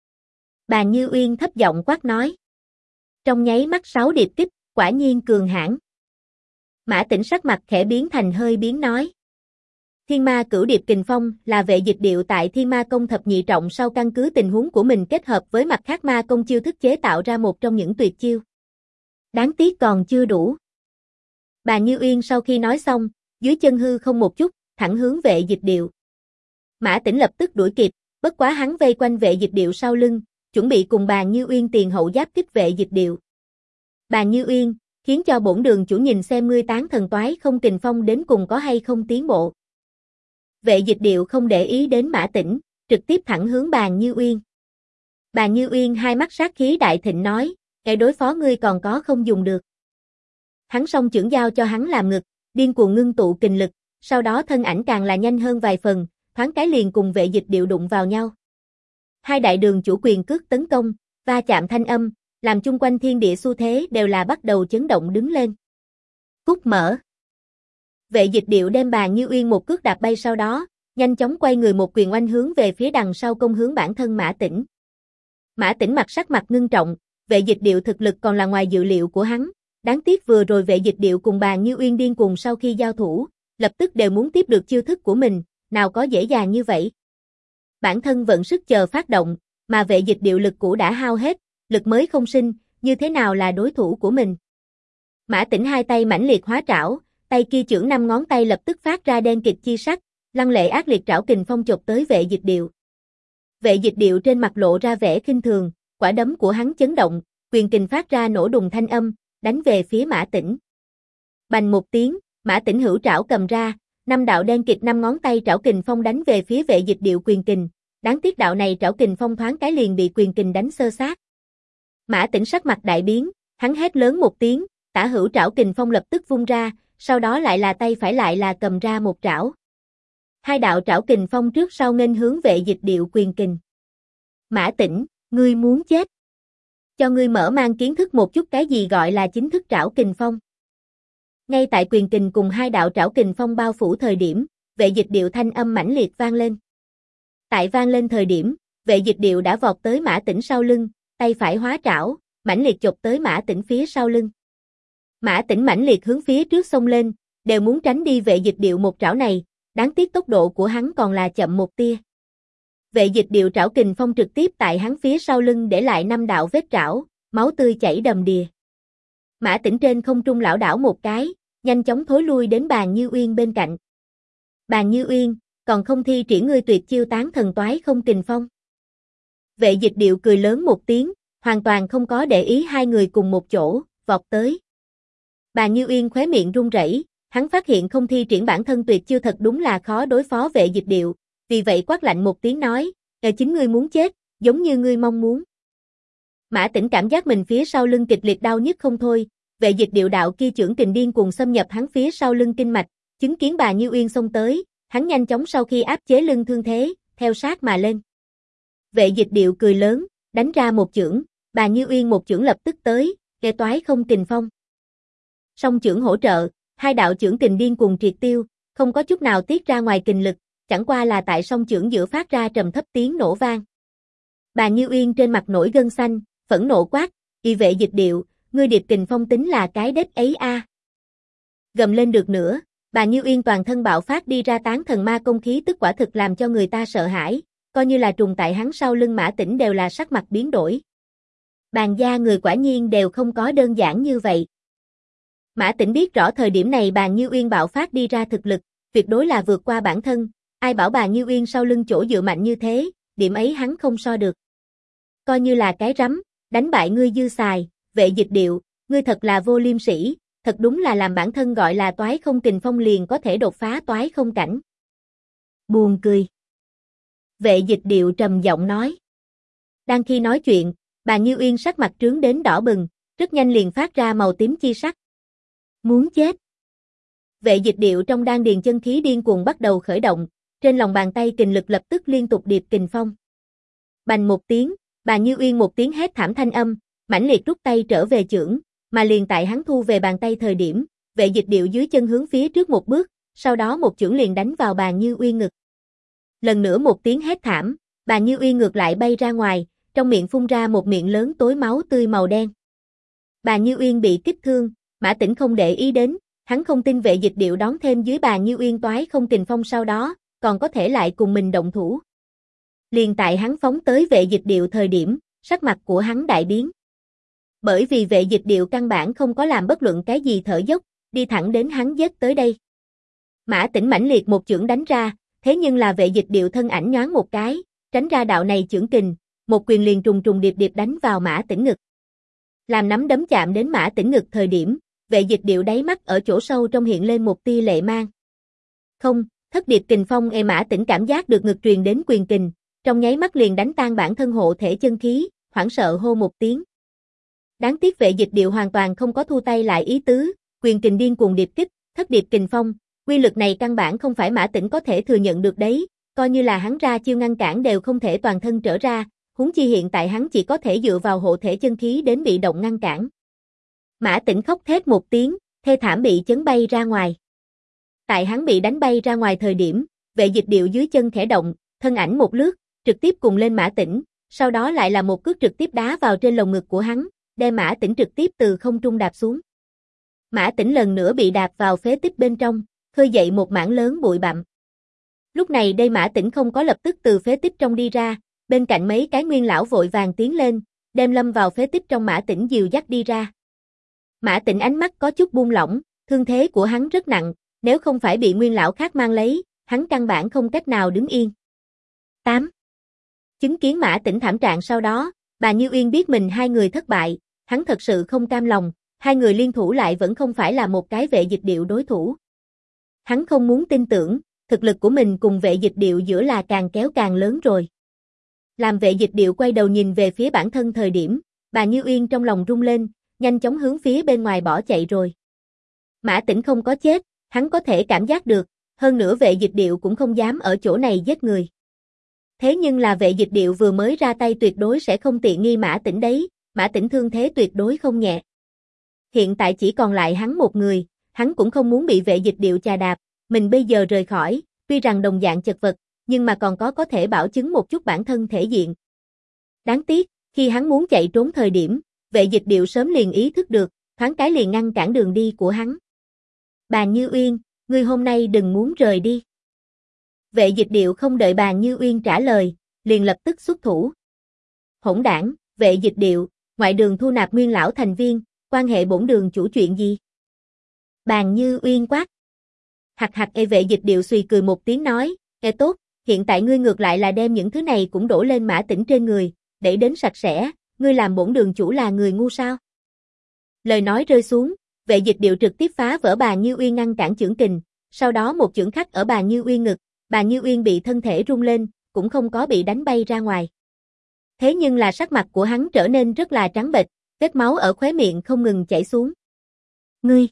Bàn Như Uyên thấp giọng quát nói. Trong nháy mắt 6 điệp kích, quả nhiên cường hãn. Mã Tĩnh sắc mặt khẽ biến thành hơi biến nói. Thiên Ma Cửu Điệp Kình Phong là Vệ Dịch Điệu tại Thiên Ma Công thập nhị trọng sau căn cứ tình huống của mình kết hợp với mặt khác ma công chiêu thức chế tạo ra một trong những tuyệt chiêu. Đáng tiếc còn chưa đủ. Bàn Như Uyên sau khi nói xong, dưới chân hư không một chút, thẳng hướng Vệ Dịch Điệu. Mã Tĩnh lập tức đuổi kịp, bất quá hắn vây quanh Vệ Dịch Điệu sau lưng, chuẩn bị cùng Bàn Như Uyên tiền hậu giáp kích Vệ Dịch Điệu. Bàn Như Uyên, khiến cho bổn đường chủ nhìn xem ngươi Tán Thần toái không kình phong đến cùng có hay không tiến bộ. Vệ Dịch Điệu không để ý đến Mã Tĩnh, trực tiếp thẳng hướng Bàn Như Uyên. Bàn Như Uyên hai mắt sát khí đại thịnh nói, cái đối phó ngươi còn có không dùng được. Hắn song chưởng giao cho hắn làm ngực, điên cuồng ngưng tụ kình lực, sau đó thân ảnh càng là nhanh hơn vài phần, thoáng cái liền cùng Vệ Dịch Điệu đụng vào nhau. Hai đại đường chủ quyền cước tấn công, va chạm thanh âm, làm chung quanh thiên địa xu thế đều là bắt đầu chấn động đứng lên. Cút mở. Vệ Dịch Điệu đem Bàn Như Uyên một cước đạp bay sau đó, nhanh chóng quay người một quyền oanh hướng về phía đằng sau công hướng bản thân Mã Tĩnh. Mã Tĩnh mặt sắc mặt ngưng trọng, Vệ Dịch Điệu thực lực còn là ngoài dự liệu của hắn, đáng tiếc vừa rồi Vệ Dịch Điệu cùng Bàn Như Uyên điên cuồng sau khi giao thủ, lập tức đều muốn tiếp được chiêu thức của mình, nào có dễ dàng như vậy. Bản thân vận sức chờ phát động, mà Vệ Dịch Điệu lực cũ đã hao hết, lực mới không sinh, như thế nào là đối thủ của mình. Mã Tĩnh hai tay mãnh liệt hóa trảo, tay kia chưởng 5 ngón tay lập tức phát ra đen kịt chi sắc, lăng lệ ác liệt trảo kình phong chộp tới Vệ Dịch Điệu. Vệ Dịch Điệu trên mặt lộ ra vẻ khinh thường, quả đấm của hắn chấn động, quyền kình phát ra nổ đùng thanh âm, đánh về phía Mã Tĩnh. Bành một tiếng, Mã Tĩnh hữu trảo cầm ra, 5 đạo đen kịt 5 ngón tay trảo kình phong đánh về phía Vệ Dịch Điệu quyền kình, đáng tiếc đạo này trảo kình phong thoáng cái liền bị quyền kình đánh xơ xác. Mã Tĩnh sắc mặt đại biến, hắn hét lớn một tiếng, tả hữu trảo kình phong lập tức vung ra, sau đó lại là tay phải lại là cầm ra một trảo. Hai đạo trảo kình phong trước sau nghênh hướng Vệ Dịch Điệu quyền kình. Mã Tĩnh, ngươi muốn chết. Cho ngươi mở mang kiến thức một chút cái gì gọi là chính thức trảo kình phong. Ngay tại quyền kình cùng hai đạo trảo kình phong bao phủ thời điểm, Vệ Dịch Điệu thanh âm mãnh liệt vang lên. Tại vang lên thời điểm, Vệ Dịch Điệu đã vọt tới Mã Tĩnh sau lưng, tay phải hóa trảo, mãnh liệt chộp tới Mã Tĩnh phía sau lưng. Mã Tĩnh mãnh liệt hướng phía trước xông lên, đều muốn tránh đi Vệ Dịch Điệu một trảo này, đáng tiếc tốc độ của hắn còn là chậm một tia. Vệ Dịch Điệu trảo kình phong trực tiếp tại hắn phía sau lưng để lại 5 đạo vết trảo, máu tươi chảy đầm đìa. Mã Tĩnh trên không trung lảo đảo một cái, nhanh chóng thối lui đến Bàn Như Uyên bên cạnh. Bàn Như Uyên, còn không thi triển ngươi tuyệt chiêu tán thần toái không kình phong. Vệ Dịch Điệu cười lớn một tiếng, hoàn toàn không có để ý hai người cùng một chỗ, vọt tới. Bàn Như Uyên khóe miệng run rẩy, hắn phát hiện không thi triển bản thân tuyệt chiêu thật đúng là khó đối phó Vệ Dịch Điệu, vì vậy quát lạnh một tiếng nói, chính ngươi muốn chết, giống như ngươi mong muốn. Mã Tĩnh cảm giác mình phía sau lưng kịch liệt đau nhức không thôi, Vệ Dịch Điệu đạo kia chưởng kình điên cuồng xâm nhập hắn phía sau lưng kinh mạch, chứng kiến Bàn Như Uyên xông tới, hắn nhanh chóng sau khi áp chế lưng thương thế, theo sát mà lên. Vệ Dịch Điệu cười lớn, đánh ra một chưởng, Bàn Như Uyên một chưởng lập tức tới, kê toái không kình phong. Song chưởng hỗ trợ, hai đạo chưởng kình điên cuồng triệt tiêu, không có chút nào tiết ra ngoài kình lực, chẳng qua là tại song chưởng giữa phát ra trầm thấp tiếng nổ vang. Bàn Như Uyên trên mặt nổi gân xanh, phẫn nộ quát, "Y Vệ Dịch Điệu, ngươi điệp kình phong tính là cái đết ấy a." Gầm lên được nữa, Bàn Như Uyên toàn thân bạo phát đi ra tán thần ma công khí tức quả thực làm cho người ta sợ hãi, coi như là trùng tại hắn sau lưng Mã Tĩnh đều là sắc mặt biến đổi. Bàn gia người quả nhiên đều không có đơn giản như vậy. Mã Tĩnh biết rõ thời điểm này Bàn Như Uyên bạo phát đi ra thực lực, tuyệt đối là vượt qua bản thân, ai bảo Bàn Như Uyên sau lưng chỗ dựa mạnh như thế, điểm ấy hắn không so được. Coi như là cái rắm, đánh bại ngươi dư xài, Vệ Dịch Điệu, ngươi thật là vô liêm sỉ, thật đúng là làm bản thân gọi là toái không kình phong liền có thể đột phá toái không cảnh. Buồn cười. Vệ Dịch Điệu trầm giọng nói. Đang khi nói chuyện, Bàn Như Uyên sắc mặt trướng đến đỏ bừng, rất nhanh liền phát ra màu tím chi sắc. Muốn chết. Vệ Dịch Điệu trong đan điền chân khí điên cuồng bắt đầu khởi động, trên lòng bàn tay kình lực lập tức liên tục điệp kình phong. Bành một tiếng, Bàn Như Uyên một tiếng hét thảm thanh âm, mãnh liệt rút tay trở về chưởng, mà liền tại hắn thu về bàn tay thời điểm, Vệ Dịch Điệu dưới chân hướng phía trước một bước, sau đó một chưởng liền đánh vào Bàn Như Uyên ngực. Lần nữa một tiếng hét thảm, Bàn Như Uyên ngược lại bay ra ngoài, trong miệng phun ra một miệng lớn tối máu tươi màu đen. Bàn Như Uyên bị kích thương, Mã Tĩnh không để ý đến, hắn không tin Vệ Dịch Điệu đón thêm dưới Bàn Như Uyên toái không kình phong sau đó, còn có thể lại cùng mình động thủ. Liền tại hắn phóng tới Vệ Dịch Điệu thời điểm, sắc mặt của hắn đại biến. Bởi vì Vệ Dịch Điệu căn bản không có làm bất luận cái gì thở dốc, đi thẳng đến hắn giết tới đây. Mã Tĩnh mãnh liệt một chưởng đánh ra, thế nhưng là Vệ Dịch Điệu thân ảnh nhoáng một cái, tránh ra đạo này chưởng kình, một quyền liền trùng trùng điệp điệp đánh vào Mã Tĩnh ngực. Làm nắm đấm chạm đến Mã Tĩnh ngực thời điểm, Vệ Dịch Điệu đáy mắt ở chỗ sâu trong hiện lên một tia lệ mang. Không, thất điệp kình phong Mã Tĩnh cảm giác được ngực truyền đến quyền kình, trong nháy mắt liền đánh tan bản thân hộ thể chân khí, hoảng sợ hô một tiếng. Đáng tiếc Vệ Dịch Điệu hoàn toàn không có thu tay lại ý tứ, quyền kình điên cuồng điệp kích, thất điệp kình phong, quy lực này căn bản không phải Mã Tĩnh có thể thừa nhận được đấy, coi như là hắn ra chiêu ngăn cản đều không thể toàn thân trở ra, huống chi hiện tại hắn chỉ có thể dựa vào hộ thể chân khí đến bị động ngăn cản. Mã Tĩnh khóc thét một tiếng, thê thảm bị chấn bay ra ngoài. Tại hắn bị đánh bay ra ngoài thời điểm, Vệ Dịch Điệu dưới chân khẽ động, thân ảnh một lướt, trực tiếp cùng lên Mã Tĩnh, sau đó lại là một cước trực tiếp đá vào trên lồng ngực của hắn, đem Mã Tĩnh trực tiếp từ không trung đạp xuống. Mã Tĩnh lần nữa bị đạp vào phế tích bên trong, khơi dậy một mảng lớn bụi bặm. Lúc này đây Mã Tĩnh không có lập tức từ phế tích trong đi ra, bên cạnh mấy cái nguyên lão vội vàng tiến lên, đem lâm vào phế tích trong Mã Tĩnh dìu dắt đi ra. Mã Tĩnh ánh mắt có chút buông lỏng, thương thế của hắn rất nặng, nếu không phải bị nguyên lão khác mang lấy, hắn căn bản không cách nào đứng yên. 8. Chứng kiến Mã Tĩnh thảm trạng sau đó, bà Như Uyên biết mình hai người thất bại, hắn thật sự không cam lòng, hai người liên thủ lại vẫn không phải là một cái Vệ Dịch Điệu đối thủ. Hắn không muốn tin tưởng, thực lực của mình cùng Vệ Dịch Điệu giữa là càng kéo càng lớn rồi. Làm Vệ Dịch Điệu quay đầu nhìn về phía bản thân thời điểm, bà Như Uyên trong lòng rung lên, nhanh chóng hướng phía bên ngoài bỏ chạy rồi. Mã Tĩnh không có chết, hắn có thể cảm giác được, hơn nữa Vệ Dịch Điệu cũng không dám ở chỗ này giết người. Thế nhưng là Vệ Dịch Điệu vừa mới ra tay tuyệt đối sẽ không tiện nghi Mã Tĩnh đấy, Mã Tĩnh thương thế tuyệt đối không nhẹ. Hiện tại chỉ còn lại hắn một người, hắn cũng không muốn bị Vệ Dịch Điệu chà đạp, mình bây giờ rời khỏi, tuy rằng đồng dạng chật vật, nhưng mà còn có thể bảo chứng một chút bản thân thể diện. Đáng tiếc, khi hắn muốn chạy trốn thời điểm, Vệ Dịch Điệu sớm liền ý thức được, thoáng cái liền ngăn cản đường đi của hắn. Bà Như Uyên, ngươi hôm nay đừng muốn rời đi. Vệ Dịch Điệu không đợi bà Như Uyên trả lời, liền lập tức xuất thủ. Hỗn đảng, Vệ Dịch Điệu, ngoại đường thu nạp nguyên lão thành viên, quan hệ bổn đường chủ chuyện gì? Bà Như Uyên quát. Hạc hạc Vệ Dịch Điệu xùy cười một tiếng nói, tốt, hiện tại ngươi ngược lại là đem những thứ này cũng đổ lên Mã Tĩnh trên người, để đến sạch sẽ, ngươi làm bổn đường chủ là người ngu sao? Lời nói rơi xuống, Vệ Dịch Điệu trực tiếp phá vỡ bà Như Uyên ngăn cản chưởng kình, sau đó một chưởng khắc ở bà Như Uyên ngực, bà Như Uyên bị thân thể rung lên, cũng không có bị đánh bay ra ngoài. Thế nhưng là sắc mặt của hắn trở nên rất là trắng bệch, vết máu ở khóe miệng không ngừng chảy xuống. Ngươi!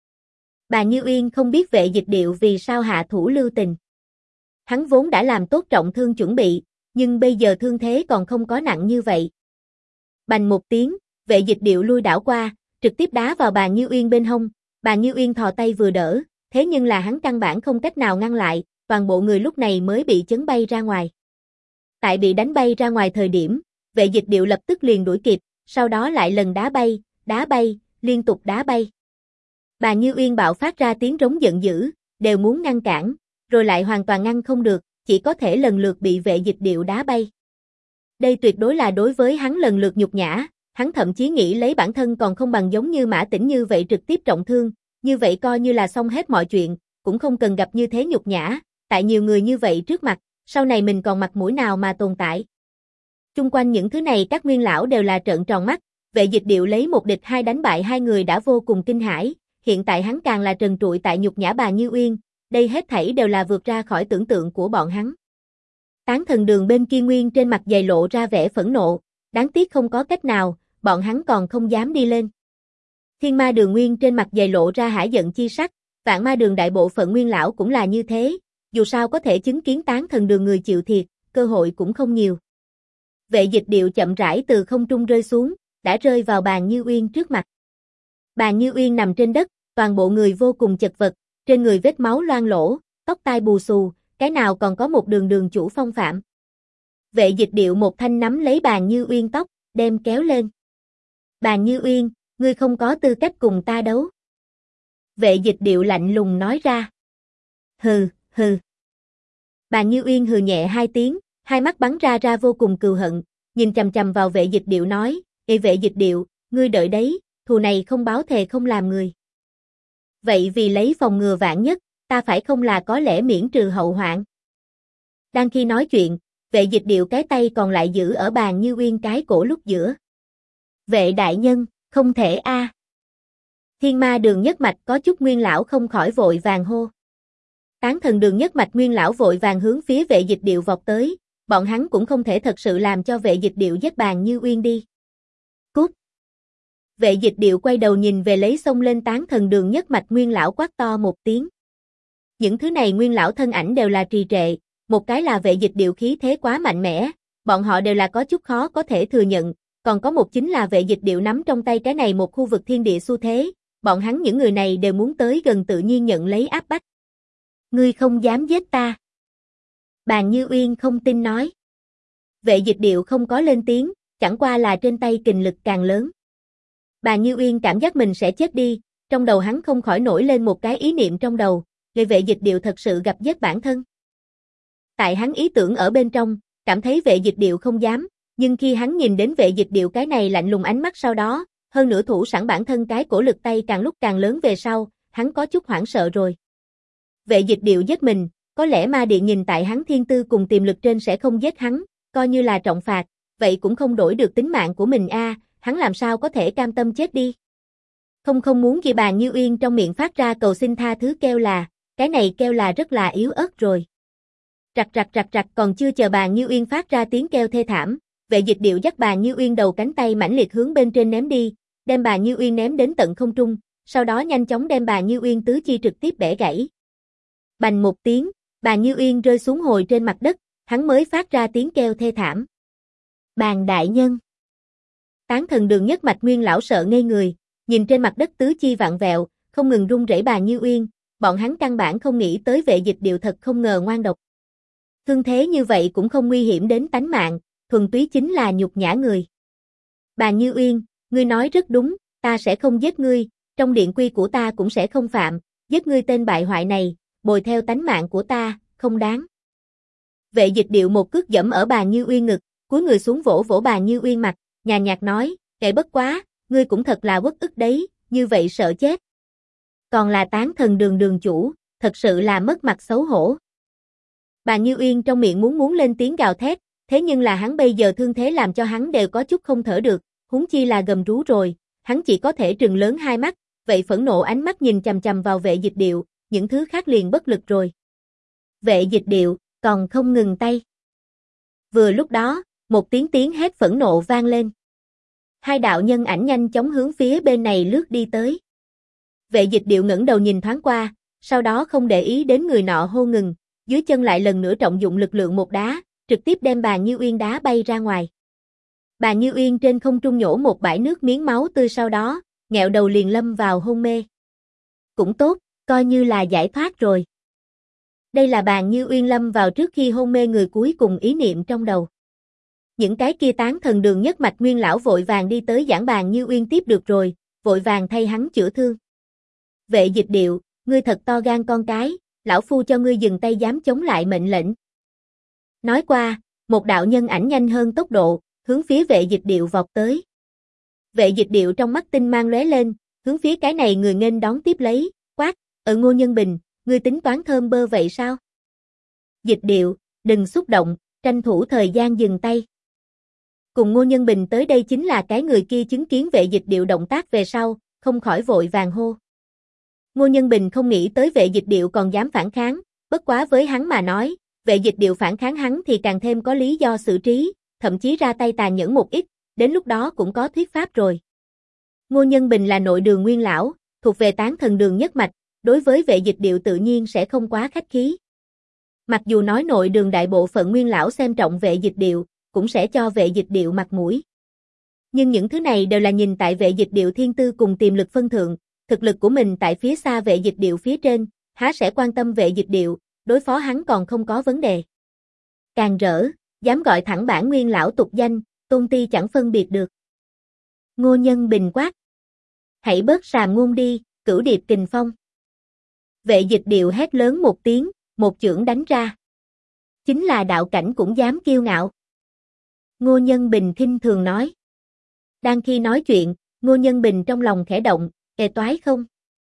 Bà Như Uyên không biết Vệ Dịch Điệu vì sao hạ thủ lưu tình. Hắn vốn đã làm tốt trọng thương chuẩn bị, nhưng bây giờ thương thế còn không có nặng như vậy. Bành một tiếng, Vệ Dịch Điệu lui đảo qua, trực tiếp đá vào bà Như Uyên bên hông, bà Như Uyên thò tay vừa đỡ, thế nhưng là hắn căn bản không cách nào ngăn lại, toàn bộ người lúc này mới bị chấn bay ra ngoài. Tại bị đánh bay ra ngoài thời điểm, Vệ Dịch Điệu lập tức liền đuổi kịp, sau đó lại lần đá bay, liên tục đá bay. Bà Như Uyên bạo phát ra tiếng rống giận dữ, đều muốn ngăn cản, rồi lại hoàn toàn ngăn không được, chỉ có thể lần lượt bị Vệ Dịch Điệu đá bay. Đây tuyệt đối là đối với hắn lần lượt nhục nhã, hắn thậm chí nghĩ lấy bản thân còn không bằng giống như Mã Tĩnh như vậy trực tiếp trọng thương, như vậy coi như là xong hết mọi chuyện, cũng không cần gặp như thế nhục nhã, tại nhiều người như vậy trước mặt, sau này mình còn mặt mũi nào mà tồn tại. Chung quanh những thứ này các nguyên lão đều là trợn tròn mắt, Vệ Dịch Điệu lấy một địch hai đánh bại hai người đã vô cùng kinh hãi, hiện tại hắn càng là trần trụi tại nhục nhã bà Như Uyên, đây hết thảy đều là vượt ra khỏi tưởng tượng của bọn hắn. Tán Thần Đường bên kia Nguyên trên mặt dày lộ ra vẻ phẫn nộ, đáng tiếc không có cách nào, bọn hắn còn không dám đi lên. Thiên Ma Đường Nguyên trên mặt dày lộ ra hả giận chi sắc, Vạn Ma Đường đại bộ phận nguyên lão cũng là như thế, dù sao có thể chứng kiến Tán Thần Đường người chịu thiệt, cơ hội cũng không nhiều. Vệ Dịch Điệu chậm rãi từ không trung rơi xuống, đã rơi vào bà Như Uyên trước mặt. Bà Như Uyên nằm trên đất, toàn bộ người vô cùng chật vật, trên người vết máu loang lổ, tóc tai bù xù, cái nào còn có một đường đường chủ phong phạm. Vệ Dịch Điệu một thanh nắm lấy bà Như Uyên tóc, đem kéo lên. Bà Như Uyên, ngươi không có tư cách cùng ta đấu. Vệ Dịch Điệu lạnh lùng nói ra. Hừ, hừ. Bà Như Uyên hừ nhẹ hai tiếng, hai mắt bắn ra vô cùng cừu hận, nhìn chằm chằm vào Vệ Dịch Điệu nói, Vệ Dịch Điệu, ngươi đợi đấy, thù này không báo thề không làm người. Vậy vì lấy phòng ngừa vạn nhất, ta phải không là có lẽ miễn trừ hậu hoạn. Đang khi nói chuyện, Vệ Dịch Điệu cái tay còn lại giữ ở bà Như Uyên cái cổ lúc giữa. Vệ đại nhân, không thể a. Thiên Ma Đường nhất mạch có chút nguyên lão không khỏi vội vàng hô. Tán Thần Đường nhất mạch nguyên lão vội vàng hướng phía Vệ Dịch Điệu vọt tới, bọn hắn cũng không thể thật sự làm cho Vệ Dịch Điệu giết bà Như Uyên đi. Cút. Vệ Dịch Điệu quay đầu nhìn về lấy xông lên Tán Thần Đường nhất mạch nguyên lão quát to một tiếng. Những thứ này nguyên lão thân ảnh đều là trì trệ, một cái là Vệ Dịch Điệu khí thế quá mạnh mẽ, bọn họ đều là có chút khó có thể thừa nhận, còn có một chính là Vệ Dịch Điệu nắm trong tay cái này một khu vực thiên địa xu thế, bọn hắn những người này đều muốn tới gần tự nhiên nhận lấy áp bách. Ngươi không dám giết ta. Bà Như Uyên không tin nói. Vệ Dịch Điệu không có lên tiếng, chẳng qua là trên tay kình lực càng lớn. Bà Như Uyên cảm giác mình sẽ chết đi, trong đầu hắn không khỏi nổi lên một cái ý niệm trong đầu, người vệ dịch điệu thật sự gặp giết bản thân. Tại hắn ý tưởng ở bên trong, cảm thấy vệ dịch điệu không dám, nhưng khi hắn nhìn đến vệ dịch điệu cái này lạnh lùng ánh mắt sau đó, hơn nữa thủ sẵn bản thân cái cổ lực tay càng lúc càng lớn về sau, hắn có chút hoảng sợ rồi. Vệ dịch điệu giết mình, có lẽ ma điện nhìn tại hắn thiên tư cùng tiềm lực trên sẽ không giết hắn, coi như là trọng phạt, vậy cũng không đổi được tính mạng của mình a, hắn làm sao có thể cam tâm chết đi. Không muốn ghi Bàn Như Uyên trong miệng phát ra cầu xin tha thứ kêu là, cái này kêu là rất là yếu ớt rồi. Rặc còn chưa chờ Bàn Như Uyên phát ra tiếng kêu thê thảm, vệ dịch điệu dắt Bàn Như Uyên đầu cánh tay mãnh liệt hướng bên trên ném đi, đem Bàn Như Uyên ném đến tận không trung, sau đó nhanh chóng đem Bàn Như Uyên tứ chi trực tiếp bẻ gãy. Bành một tiếng, Bàn Như Uyên rơi xuống hồi trên mặt đất, hắn mới phát ra tiếng kêu thê thảm. Bàn đại nhân. Tán Thần Đường nhất mạch nguyên lão sợ ngây người, nhìn trên mặt đất tứ chi vặn vẹo, không ngừng run rẩy Bàn Như Uyên, bọn hắn căn bản không nghĩ tới vệ dịch điệu thật không ngờ ngoan độc. Thương thế như vậy cũng không nguy hiểm đến tánh mạng, thuần túy chính là nhục nhã người. Bàn Như Uyên, ngươi nói rất đúng, ta sẽ không giết ngươi, trong điện quy của ta cũng sẽ không phạm, giết ngươi tên bại hoại này, bồi theo tánh mạng của ta, không đáng. Vệ dịch điệu một cước dẫm ở Bàn Như Uyên ngực, cúi người xuống vỗ vỗ Bàn Như Uyên mặt, nhàn nhạt nói, kệ bất quá, ngươi cũng thật là uất ức đấy, như vậy sợ chết. Còn là Tán Thần Đường đường chủ, thật sự là mất mặt xấu hổ. Bàn Như Uyên trong miệng muốn lên tiếng gào thét, thế nhưng là hắn bây giờ thương thế làm cho hắn đều có chút không thở được, huống chi là gầm rú rồi, hắn chỉ có thể trừng lớn hai mắt, vậy phẫn nộ ánh mắt nhìn chằm chằm vào vệ dịch điệu, những thứ khác liền bất lực rồi. Vệ dịch điệu, còn không ngừng tay. Vừa lúc đó, một tiếng hét phẫn nộ vang lên. Hai đạo nhân ảnh nhanh chóng hướng phía bên này lướt đi tới. Vệ dịch điệu ngẩng đầu nhìn thoáng qua, sau đó không để ý đến người nọ hô ngừng, dưới chân lại lần nữa trọng dụng lực lượng một đá, trực tiếp đem Bàn Như Uyên đá bay ra ngoài. Bàn Như Uyên trên không trung nhổ một bãi nước miếng máu tươi sau đó, nghẹo đầu liền lâm vào hôn mê. Cũng tốt, coi như là giải thoát rồi. Đây là Bàn Như Uyên lâm vào trước khi hôn mê người cuối cùng ý niệm trong đầu. Những cái kia Tán Thần Đường nhất mạch nguyên lão vội vàng đi tới giảng Bàn Như Uyên tiếp được rồi, vội vàng thay hắn chữa thương. Vệ dịch điệu, ngươi thật to gan con cái, lão phu cho ngươi dừng tay dám chống lại mệnh lệnh. Nói qua, một đạo nhân ảnh nhanh hơn tốc độ, hướng phía vệ dịch điệu vọt tới. Vệ dịch điệu trong mắt tinh mang lóe lên, hướng phía cái này người nghênh đón tiếp lấy, quát, Ngô Nhân Bình, ngươi tính toán thơm bơ vậy sao? Dịch điệu, đừng xúc động, tranh thủ thời gian dừng tay. Cùng Ngô Nhân Bình tới đây chính là cái người kia chứng kiến vệ dịch điệu động tác về sau, không khỏi vội vàng hô. Ngô Nhân Bình không nghĩ tới vệ dịch điệu còn dám phản kháng, bất quá với hắn mà nói, vệ dịch điệu phản kháng hắn thì càng thêm có lý do xử trí, thậm chí ra tay tàn nhẫn một ít, đến lúc đó cũng có thuyết pháp rồi. Ngô Nhân Bình là nội đường nguyên lão, thuộc về Tán Thần Đường nhất mạch, đối với vệ dịch điệu tự nhiên sẽ không quá khách khí. Mặc dù nói nội đường đại bộ phận nguyên lão xem trọng vệ dịch điệu, cũng sẽ cho vệ dịch điệu mặt mũi. Nhưng những thứ này đều là nhìn tại vệ dịch điệu thiên tư cùng tiềm lực phân thượng, thực lực của mình tại phía xa vệ dịch điệu phía trên, há sẽ quan tâm vệ dịch điệu, đối phó hắn còn không có vấn đề. Càng rỡ, dám gọi thẳng bản nguyên lão tục danh, tôn ti chẳng phân biệt được. Ngô Nhân Bình quát. Hãy bớt sàm ngôn đi, Cửu Điệp Kình Phong. Vệ dịch điệu hét lớn một tiếng, một chưởng đánh ra. Chính là đạo cảnh cũng dám kiêu ngạo. Ngô Nhân Bình khinh thường nói. Đang khi nói chuyện, Ngô Nhân Bình trong lòng khẽ động, toái không?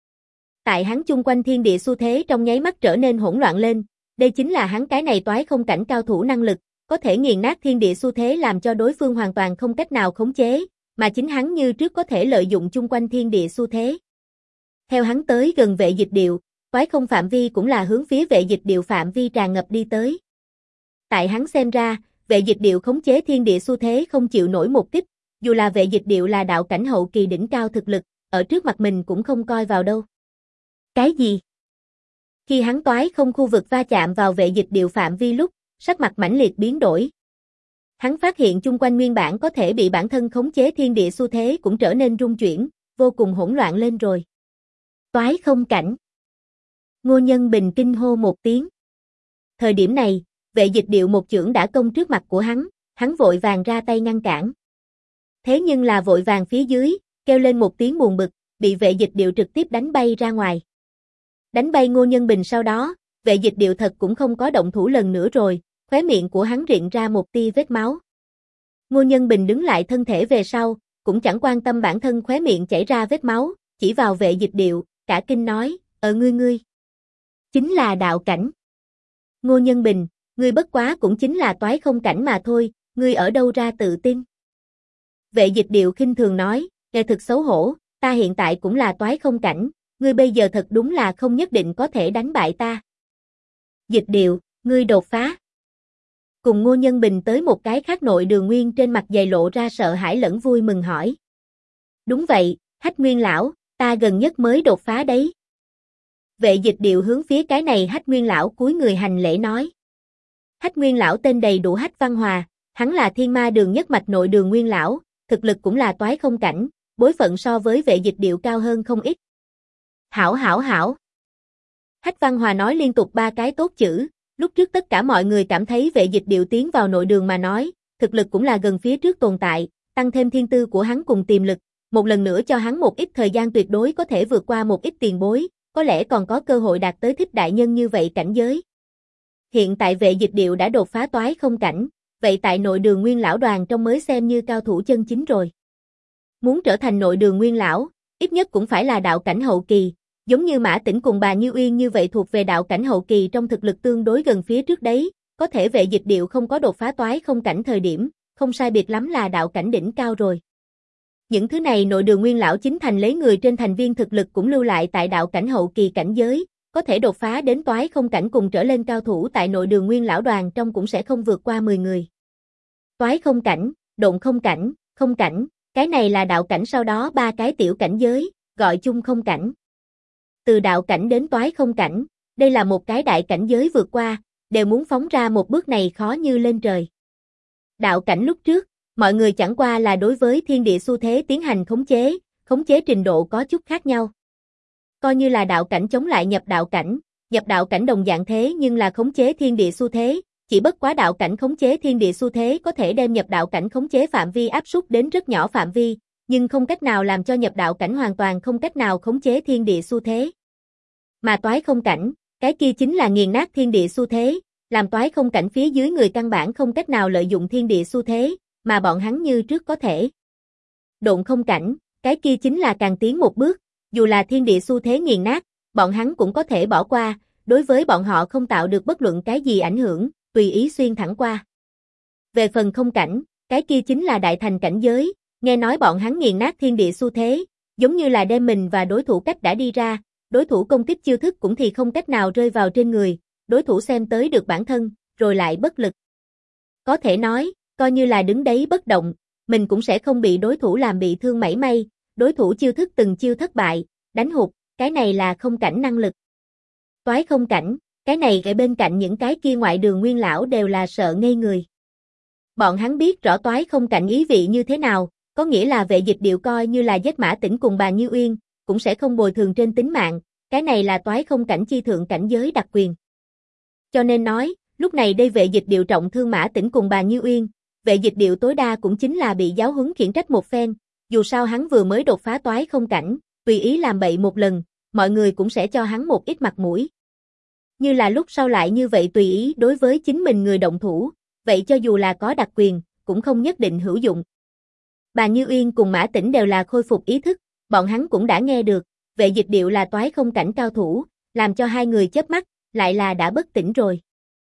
Tại hắn chung quanh thiên địa xu thế trong nháy mắt trở nên hỗn loạn lên, đây chính là hắn cái này toái không cảnh cao thủ năng lực, có thể nghiền nát thiên địa xu thế làm cho đối phương hoàn toàn không cách nào khống chế, mà chính hắn như trước có thể lợi dụng chung quanh thiên địa xu thế. Theo hắn tới gần vệ dịch điệu, toái không phạm vi cũng là hướng phía vệ dịch điệu phạm vi tràn ngập đi tới. Tại hắn xem ra, vệ dịch điệu khống chế thiên địa xu thế không chịu nổi một kích, dù là vệ dịch điệu là đạo cảnh hậu kỳ đỉnh cao thực lực, ở trước mặt mình cũng không coi vào đâu. Cái gì? Khi hắn toái không khu vực va chạm vào vệ dịch điệu phạm vi lúc, sắc mặt mãnh liệt biến đổi. Hắn phát hiện chung quanh nguyên bản có thể bị bản thân khống chế thiên địa xu thế cũng trở nên rung chuyển, vô cùng hỗn loạn lên rồi. Toái không cảnh. Ngô Nhân Bình kinh hô một tiếng. Thời điểm này, vệ dịch điệu một chưởng đã công trước mặt của hắn vội vàng ra tay ngăn cản. Thế nhưng là vội vàng phía dưới, kêu lên một tiếng buồn bực, bị vệ dịch điệu trực tiếp đánh bay ra ngoài. Đánh bay Ngô Nhân Bình sau đó, Vệ Dịch Điệu thật cũng không có động thủ lần nữa rồi, khóe miệng của hắn rịn ra một tia vết máu. Ngô Nhân Bình đứng lại thân thể về sau, cũng chẳng quan tâm bản thân khóe miệng chảy ra vết máu, chỉ vào Vệ Dịch Điệu, cả kinh nói, ngươi chính là đạo cảnh. Ngô Nhân Bình, ngươi bất quá cũng chính là toái không cảnh mà thôi, ngươi ở đâu ra tự tin? Vệ Dịch Điệu khinh thường nói, nghe thực xấu hổ, ta hiện tại cũng là toái không cảnh, ngươi bây giờ thật đúng là không nhất định có thể đánh bại ta. Dịch Điệu, ngươi đột phá. Cùng Ngô Nhân Bình tới một cái khác Nội Đường Nguyên trên mặt dày lộ ra sợ hãi lẫn vui mừng hỏi. Đúng vậy, Hách Nguyên lão, ta gần nhất mới đột phá đấy. Vệ Dịch Điệu hướng phía cái này Hách Nguyên lão cúi người hành lễ nói. Hách Nguyên lão tên đầy đủ Hách Văn Hòa, hắn là Thiên Ma Đường nhất mạch Nội Đường Nguyên lão, thực lực cũng là toái không cảnh, bối phận so với Vệ Dịch Điệu cao hơn không ít. Hảo. Hách Văn Hòa nói liên tục 3 cái tốt chữ, lúc trước tất cả mọi người cảm thấy Vệ Dịch Điệu tiến vào nội đường mà nói, thực lực cũng là gần phía trước tồn tại, tăng thêm thiên tư của hắn cùng tiềm lực, một lần nữa cho hắn một ít thời gian tuyệt đối có thể vượt qua một ít tiền bối, có lẽ còn có cơ hội đạt tới thích đại nhân như vậy cảnh giới. Hiện tại Vệ Dịch Điệu đã đột phá toái không cảnh, vậy tại Nội Đường Nguyên lão đoàn trong mới xem như cao thủ chân chính rồi. Muốn trở thành Nội Đường Nguyên lão, ít nhất cũng phải là đạo cảnh hậu kỳ, giống như Mã Tĩnh cùng bà Như Uyên như vậy thuộc về đạo cảnh hậu kỳ trong thực lực tương đối gần phía trước đấy, có thể Vệ Dịch Điệu không có đột phá toái không cảnh thời điểm, không sai biệt lắm là đạo cảnh đỉnh cao rồi. Những thứ này Nội Đường Nguyên lão chính thành lấy người trên thành viên thực lực cũng lưu lại tại đạo cảnh hậu kỳ cảnh giới, có thể đột phá đến toái không cảnh cùng trở lên cao thủ tại Nội Đường Nguyên lão đoàn trong cũng sẽ không vượt qua 10 người. Toái không cảnh, độn không cảnh, cái này là đạo cảnh sau đó 3 cái tiểu cảnh giới, gọi chung không cảnh. Từ đạo cảnh đến toái không cảnh, đây là một cái đại cảnh giới vượt qua, đều muốn phóng ra một bước này khó như lên trời. Đạo cảnh lúc trước, mọi người chẳng qua là đối với thiên địa xu thế tiến hành khống chế trình độ có chút khác nhau. Coi như là đạo cảnh chống lại nhập đạo cảnh đồng dạng thế nhưng là khống chế thiên địa xu thế, chỉ bất quá đạo cảnh khống chế thiên địa xu thế có thể đem nhập đạo cảnh khống chế phạm vi áp suất đến rất nhỏ phạm vi, nhưng không cách nào làm cho nhập đạo cảnh hoàn toàn không cách nào khống chế thiên địa xu thế. Mà toái không cảnh, cái kia chính là nghiền nát thiên địa xu thế, làm toái không cảnh phía dưới người căn bản không cách nào lợi dụng thiên địa xu thế, mà bọn hắn như trước có thể. Độn không cảnh, cái kia chính là càng tiến một bước, dù là thiên địa xu thế nghiền nát, bọn hắn cũng có thể bỏ qua, đối với bọn họ không tạo được bất luận cái gì ảnh hưởng, tùy ý xuyên thẳng qua. Về phần không cảnh, cái kia chính là đại thành cảnh giới, nghe nói bọn hắn nghiền nát thiên địa xu thế, giống như là đem mình và đối thủ cách đã đi ra, đối thủ công kích chiêu thức cũng thì không cách nào rơi vào trên người, đối thủ xem tới được bản thân, rồi lại bất lực. Có thể nói, coi như là đứng đấy bất động, mình cũng sẽ không bị đối thủ làm bị thương mảy may, đối thủ chiêu thức từng chiêu thất bại, đánh hụt, cái này là không cảnh năng lực. Toái không cảnh, cái này ở bên cạnh những cái kia ngoại đường nguyên lão đều là sợ ngây người. Bọn hắn biết rõ toái không cảnh ý vị như thế nào, có nghĩa là Vệ Dịch Điệu coi như là giết Mã Tĩnh cùng bà Như Uyên, cũng sẽ không bồi thường trên tính mạng, cái này là toái không cảnh chi thượng cảnh giới đặc quyền. Cho nên nói, lúc này đây Vệ Dịch Điệu trọng thương Mã Tĩnh cùng bà Như Uyên, Vệ Dịch Điệu tối đa cũng chính là bị giáo huấn khiển trách một phen, dù sao hắn vừa mới đột phá toái không cảnh, tùy ý làm bậy một lần, mọi người cũng sẽ cho hắn một ít mặt mũi. Như là lúc sau lại như vậy tùy ý đối với chính mình người động thủ, vậy cho dù là có đặc quyền, cũng không nhất định hữu dụng. Bà Như Uyên cùng Mã Tĩnh đều là khôi phục ý thức, bọn hắn cũng đã nghe được, Vệ Dịch Điệu là toái không cảnh cao thủ, làm cho hai người chớp mắt, lại là đã bất tỉnh rồi.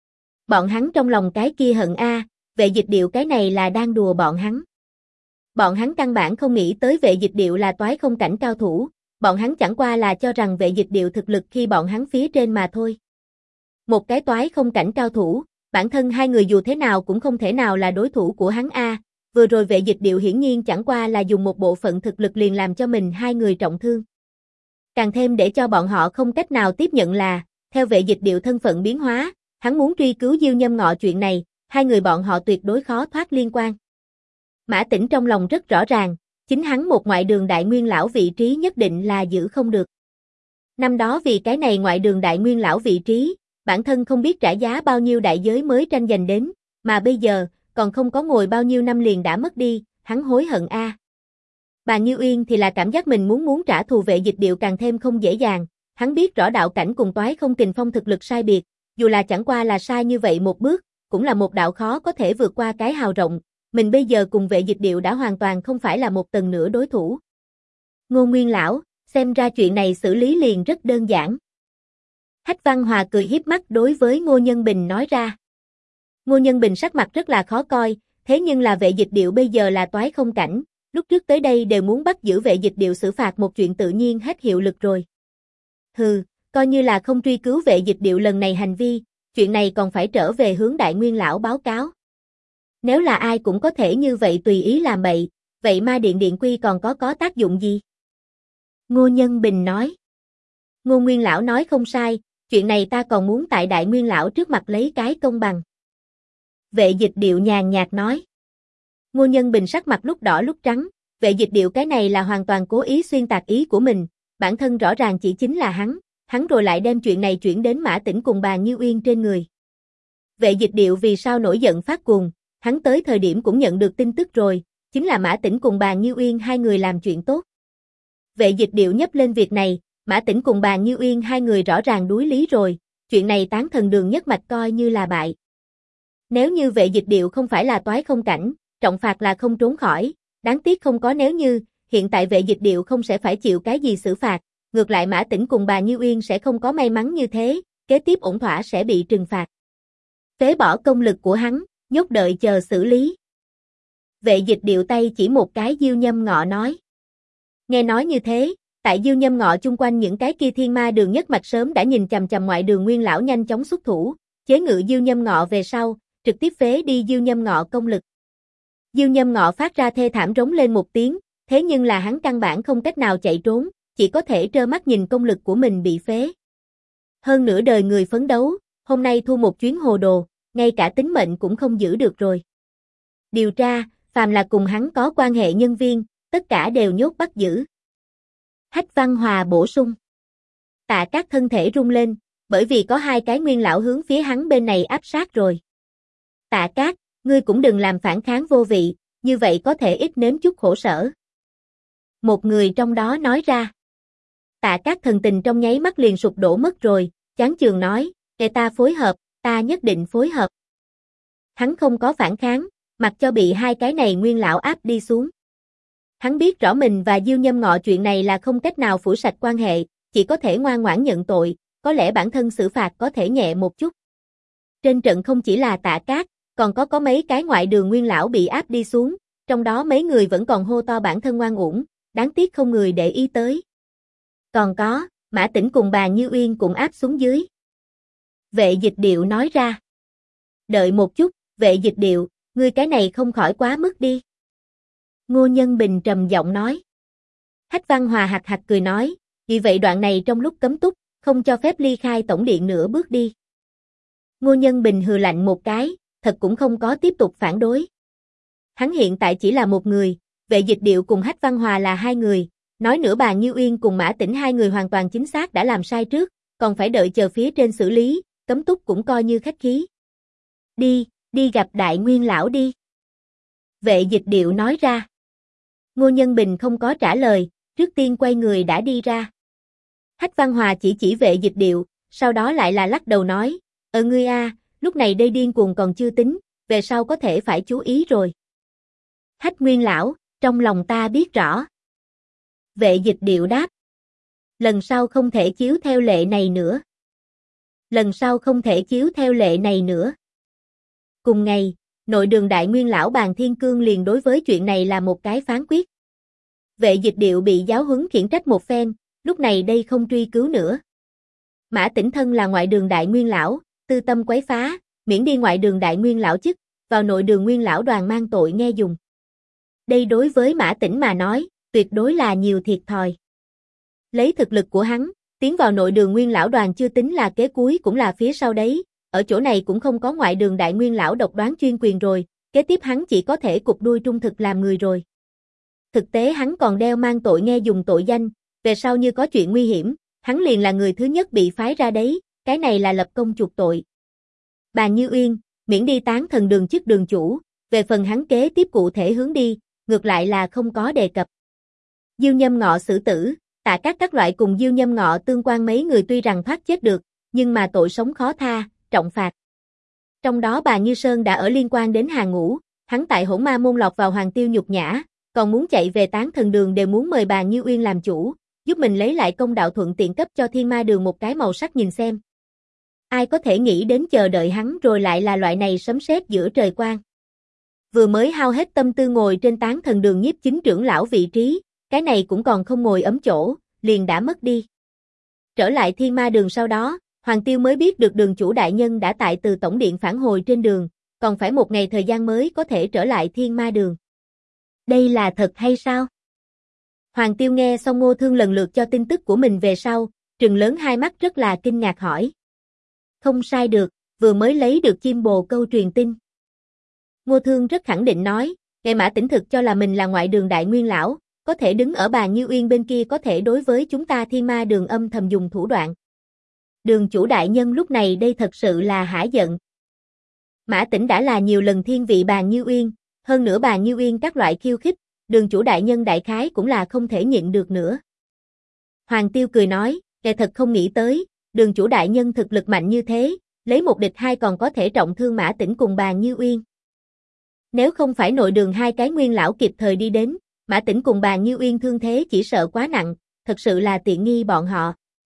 Bọn hắn trong lòng cái kia hận Vệ Dịch Điệu cái này là đang đùa bọn hắn. Bọn hắn căn bản không nghĩ tới Vệ Dịch Điệu là toái không cảnh cao thủ, bọn hắn chẳng qua là cho rằng Vệ Dịch Điệu thực lực khi bọn hắn phía trên mà thôi. Một cái toái không cảnh cao thủ, bản thân hai người dù thế nào cũng không thể nào là đối thủ của hắn vừa rồi Vệ Dịch Điệu hiển nhiên chẳng qua là dùng một bộ phận thực lực liền làm cho mình hai người trọng thương. Càng thêm để cho bọn họ không cách nào tiếp nhận là, theo Vệ Dịch Điệu thân phận biến hóa, hắn muốn truy cứu Diêu Nhâm Ngọ chuyện này, hai người bọn họ tuyệt đối khó thoát liên quan. Mã Tĩnh trong lòng rất rõ ràng, chính hắn một ngoại đường đại nguyên lão vị trí nhất định là giữ không được. Năm đó vì cái này ngoại đường đại nguyên lão vị trí, bản thân không biết trả giá bao nhiêu đại giới mới tranh giành đến, mà bây giờ, còn không có ngồi bao nhiêu năm liền đã mất đi, hắn hối hận Bà Như Uyên thì là cảm giác mình muốn trả thù Vệ Dịch Điệu càng thêm không dễ dàng, Hắn biết rõ đạo cảnh cùng toái không kình phong thực lực sai biệt, dù là chẳng qua là sai như vậy một bước, cũng là một đạo khó có thể vượt qua cái hào rộng, mình bây giờ cùng Vệ Dịch Điệu đã hoàn toàn không phải là một tầng nữa đối thủ. Ngô Nguyên lão, xem ra chuyện này xử lý liền rất đơn giản. Hách Văn Hòa cười hiếp mắt đối với Ngô Nhân Bình nói ra. Ngô Nhân Bình sắc mặt rất là khó coi, thế nhưng là Vệ Dịch Điệu bây giờ là toái không cảnh, lúc trước tới đây đều muốn bắt giữ Vệ Dịch Điệu xử phạt một chuyện tự nhiên hết hiệu lực rồi. Hừ, coi như là không truy cứu Vệ Dịch Điệu lần này hành vi, chuyện này còn phải trở về hướng Đại Nguyên lão báo cáo. Nếu là ai cũng có thể như vậy tùy ý làm bậy, vậy Ma Điện Điện quy còn có tác dụng gì? Ngô Nhân Bình nói. Ngô Nguyên lão nói không sai, chuyện này ta còn muốn tại Đại Nguyên lão trước mặt lấy cái công bằng. Vệ Dịch Điệu nhàn nhạt nói. Ngô Nhân Bình sắc mặt lúc đỏ lúc trắng, Vệ Dịch Điệu cái này là hoàn toàn cố ý xuyên tạc ý của mình, bản thân rõ ràng chỉ chính là hắn rồi lại đem chuyện này chuyển đến Mã Tĩnh cùng bà Như Uyên trên người. Vệ Dịch Điệu vì sao nổi giận phát cuồng, hắn tới thời điểm cũng nhận được tin tức rồi, chính là Mã Tĩnh cùng bà Như Uyên hai người làm chuyện tốt. Vệ Dịch Điệu nhấp lên việc này, Mã Tĩnh cùng bà Như Uyên hai người rõ ràng đối lý rồi, chuyện này Tán Thần Đường nhất mạch coi như là bại. Nếu như Vệ Dịch Điệu không phải là toái không cảnh, trọng phạt là không trốn khỏi, đáng tiếc không có nếu như, hiện tại Vệ Dịch Điệu không sẽ phải chịu cái gì xử phạt, ngược lại Mã Tĩnh cùng bà Như Uyên sẽ không có may mắn như thế, kế tiếp ổn thỏa sẽ bị trừng phạt. Phế bỏ công lực của hắn, nhốt đợi chờ xử lý. Vệ Dịch Điệu tay chỉ một cái Diêu Nhâm Ngọ nói. Nghe nói như thế, tại Diêu Nhâm Ngọ chung quanh những cái kia Thiên Ma Đường nhất mạch sớm đã nhìn chằm chằm Ngoại Đường Nguyên lão nhanh chóng xuất thủ, chế ngự Diêu Nhâm Ngọ về sau, trực tiếp phế đi Diêu Nhâm Ngọ công lực. Diêu Nhâm Ngọ phát ra thê thảm rống lên một tiếng, thế nhưng là hắn căn bản không cách nào chạy trốn, chỉ có thể trơ mắt nhìn công lực của mình bị phế. Hơn nửa đời người phấn đấu, hôm nay thua một chuyến hồ đồ, ngay cả tính mệnh cũng không giữ được rồi. Điều tra, phàm là cùng hắn có quan hệ nhân viên, tất cả đều nhốt bắt giữ. Hách Văn Hòa bổ sung. Tạ Các thân thể rung lên, bởi vì có hai cái nguyên lão hướng phía hắn bên này áp sát rồi. Tạ Các, ngươi cũng đừng làm phản kháng vô vị, như vậy có thể ít nếm chút khổ sở. Một người trong đó nói ra. Tạ Các thần tình trong nháy mắt liền sụp đổ mất rồi, chán chường nói, để ta phối hợp, ta nhất định phối hợp. Hắn không có phản kháng, mặc cho bị hai cái này nguyên lão áp đi xuống. Hắn biết rõ mình và Diêu Nhâm Ngọ chuyện này là không cách nào phủ sạch quan hệ, chỉ có thể ngoan ngoãn nhận tội, có lẽ bản thân xử phạt có thể nhẹ một chút. Trên trận không chỉ là Tạ Các, còn có mấy cái Ngoại Đường nguyên lão bị áp đi xuống, trong đó mấy người vẫn còn hô to bản thân ngoan uổng, đáng tiếc không người để ý tới. Còn có, Mã Tĩnh cùng bà Như Uyên cũng áp xuống dưới. Vệ Dịch Điệu nói ra. Đợi một chút, Vệ Dịch Điệu, ngươi cái này không khỏi quá mức đi. Ngô Nhân Bình trầm giọng nói. Hách Văn Hòa hạc hạc cười nói, vì vậy đoạn này trong lúc cấm túc, không cho phép ly khai tổng điện nửa bước đi. Ngô Nhân Bình hừ lạnh một cái, thật cũng không có tiếp tục phản đối. Hắn hiện tại chỉ là một người, Vệ Dịch Điệu cùng Hách Văn Hòa là hai người, nói nữa bà Như Uyên cùng Mã Tĩnh hai người hoàn toàn chính xác đã làm sai trước, còn phải đợi chờ phía trên xử lý, cấm túc cũng coi như khách khí. Đi gặp Đại Nguyên lão đi. Vệ Dịch Điệu nói ra. Ngô Nhân Bình không có trả lời, trước tiên quay người đã đi ra. Hách Văn Hòa chỉ Vệ Dịch Điệu, sau đó lại là lắc đầu nói, ngươi a, lúc này đây điên cuồng còn chưa tính, về sau có thể phải chú ý rồi. Hách Nguyên lão, trong lòng ta biết rõ. Vệ Dịch Điệu đáp. Lần sau không thể chiếu theo lệ này nữa. Lần sau không thể chiếu theo lệ này nữa. Cùng ngày, Nội Đường Đại Nguyên lão Bàn Thiên Cương liền đối với chuyện này là một cái phán quyết. Vệ Dịch Điệu bị giáo huấn khiển trách một phen, lúc này đây không truy cứu nữa. Mã Tĩnh thân là Ngoại Đường Đại Nguyên lão, tư tâm quấy phá, miễn đi Ngoại Đường Đại Nguyên lão chức, vào Nội Đường Nguyên lão đoàn mang tội nghe dùng. Đây đối với Mã Tĩnh mà nói, tuyệt đối là nhiều thiệt thòi. Lấy thực lực của hắn, tiến vào Nội Đường Nguyên lão đoàn chưa tính là kế cuối cũng là phía sau đấy, ở chỗ này cũng không có Ngoại Đường Đại Nguyên lão độc đoán chuyên quyền rồi, kế tiếp hắn chỉ có thể cụp đuôi trung thực làm người rồi. Thực tế hắn còn đeo mang tội nghe dùng tội danh, về sau như có chuyện nguy hiểm, hắn liền là người thứ nhất bị phái ra đấy, cái này là lập công chuộc tội. Bà Như Uyên, miễn đi Tán Thần Đường chức đường chủ, về phần hắn kế tiếp cụ thể hướng đi, ngược lại là không có đề cập. Diêu Nhâm Ngọ xử tử, Tạ các loại cùng Diêu Nhâm Ngọ Tương Quan mấy người tuy rằng thoát chết được, nhưng mà tội sống khó tha, trọng phạt. Trong đó bà Như Sơn đã ở liên quan đến hàng ngũ, hắn tại Hỗn Ma môn lọt vào Hoàng Tiêu nhục nhã, còn muốn chạy về Tán Thần Đường đều muốn mời bà Như Uyên làm chủ, giúp mình lấy lại công đạo, thuận tiện cấp cho Thiên Ma Đường một cái màu sắc nhìn xem. Ai có thể nghĩ đến chờ đợi hắn rồi lại là loại này sấm sét giữa trời quang. Vừa mới hao hết tâm tư ngồi trên Tán Thần Đường nhiếp chính trưởng lão vị trí, cái này cũng còn không ngồi ấm chỗ, liền đã mất đi. Trở lại Thiên Ma Đường sau đó, Hoàng Tiêu mới biết được đường chủ đại nhân đã tại từ tổng điện phản hồi trên đường, còn phải một ngày thời gian mới có thể trở lại Thiên Ma Đường. Đây là thật hay sao? Hoàng Tiêu nghe xong Ngô Thương lần lượt cho tin tức của mình về sau, trừng lớn hai mắt rất là kinh ngạc hỏi. Không sai được, vừa mới lấy được chim bồ câu truyền tin. Ngô Thương rất khẳng định nói, Ngài Mã Tĩnh thực cho là mình là ngoại đường đại nguyên lão, có thể đứng ở bà Như Uyên bên kia, có thể đối với chúng ta Thiên Ma Đường âm thầm dùng thủ đoạn. Đường chủ đại nhân lúc này đây thật sự là hả giận. Mã Tĩnh đã là nhiều lần thiên vị bà Như Uyên, hơn nữa bà Như Uyên các loại khiêu khích, đường chủ đại nhân đại khái cũng là không thể nhịn được nữa. Hoàng Tiêu cười nói, Ngài thật không nghĩ tới, đường chủ đại nhân thực lực mạnh như thế, lấy một địch hai còn có thể trọng thương Mã Tĩnh cùng bà Như Uyên. Nếu không phải nội đường hai cái nguyên lão kịp thời đi đến, Mã Tĩnh cùng bà Như Uyên thương thế chỉ sợ quá nặng, thật sự là tiện nghi bọn họ.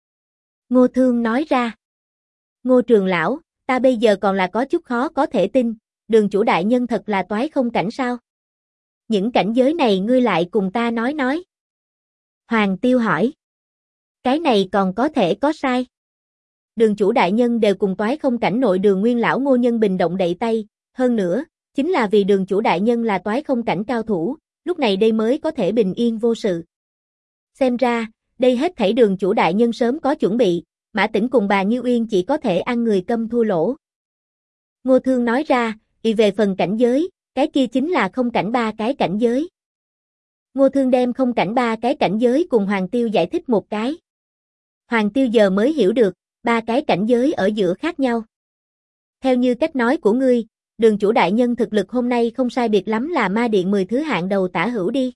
Ngô Thương nói ra. Ngô trường lão, ta bây giờ còn là có chút khó có thể tin, đường chủ đại nhân thật là toái không cảnh sao? Những cảnh giới này ngươi lại cùng ta nói. Hoàng Tiêu hỏi. Cái này còn có thể có sai? Đường chủ đại nhân đều cùng toái không cảnh nội đường nguyên lão Ngô Nhân Bình động đậy tay, hơn nữa, chính là vì đường chủ đại nhân là toái không cảnh cao thủ, lúc này đây mới có thể bình yên vô sự. Xem ra, đây hết thảy đường chủ đại nhân sớm có chuẩn bị, Mã Tĩnh cùng bà Như Uyên chỉ có thể ăn người câm thua lỗ. Ngô Thương nói ra, về phần cảnh giới, cái kia chính là không cảnh ba cái cảnh giới. Ngô Thương đem không cảnh ba cái cảnh giới cùng Hoàng Tiêu giải thích một cái. Hoàng Tiêu giờ mới hiểu được, ba cái cảnh giới ở giữa khác nhau. Theo như cách nói của ngươi, đường chủ đại nhân thực lực hôm nay không sai biệt lắm là ma điện 10 thứ hạng đầu tả hữu đi.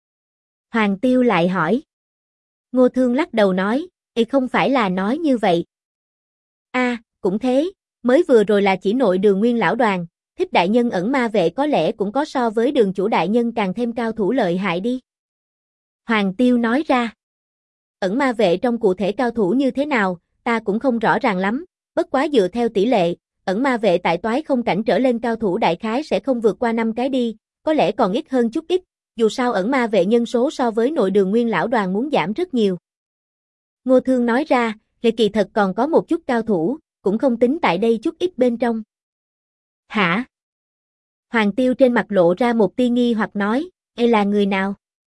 Hoàng Tiêu lại hỏi. Ngô Thương lắc đầu nói, không phải là nói như vậy. Cũng thế, mới vừa rồi là chỉ nội đường nguyên lão đoàn, Thích đại nhân ẩn ma vệ có lẽ cũng có so với đường chủ đại nhân càng thêm cao thủ lợi hại đi. Hoàng Tiêu nói ra. Ẩn ma vệ trong cụ thể cao thủ như thế nào, ta cũng không rõ ràng lắm, bất quá dựa theo tỷ lệ, ẩn ma vệ tại toái không cảnh trở lên cao thủ đại khái sẽ không vượt qua 5 cái đi, có lẽ còn ít hơn chút ít, dù sao ẩn ma vệ nhân số so với nội đường nguyên lão đoàn muốn giảm rất nhiều. Ngô Thương nói ra, kỳ thật còn có một chút cao thủ, cũng không tính tại đây chút ít bên trong. Hả? Hoàng Tiêu trên mặt lộ ra một tia nghi hoặc nói, là người nào?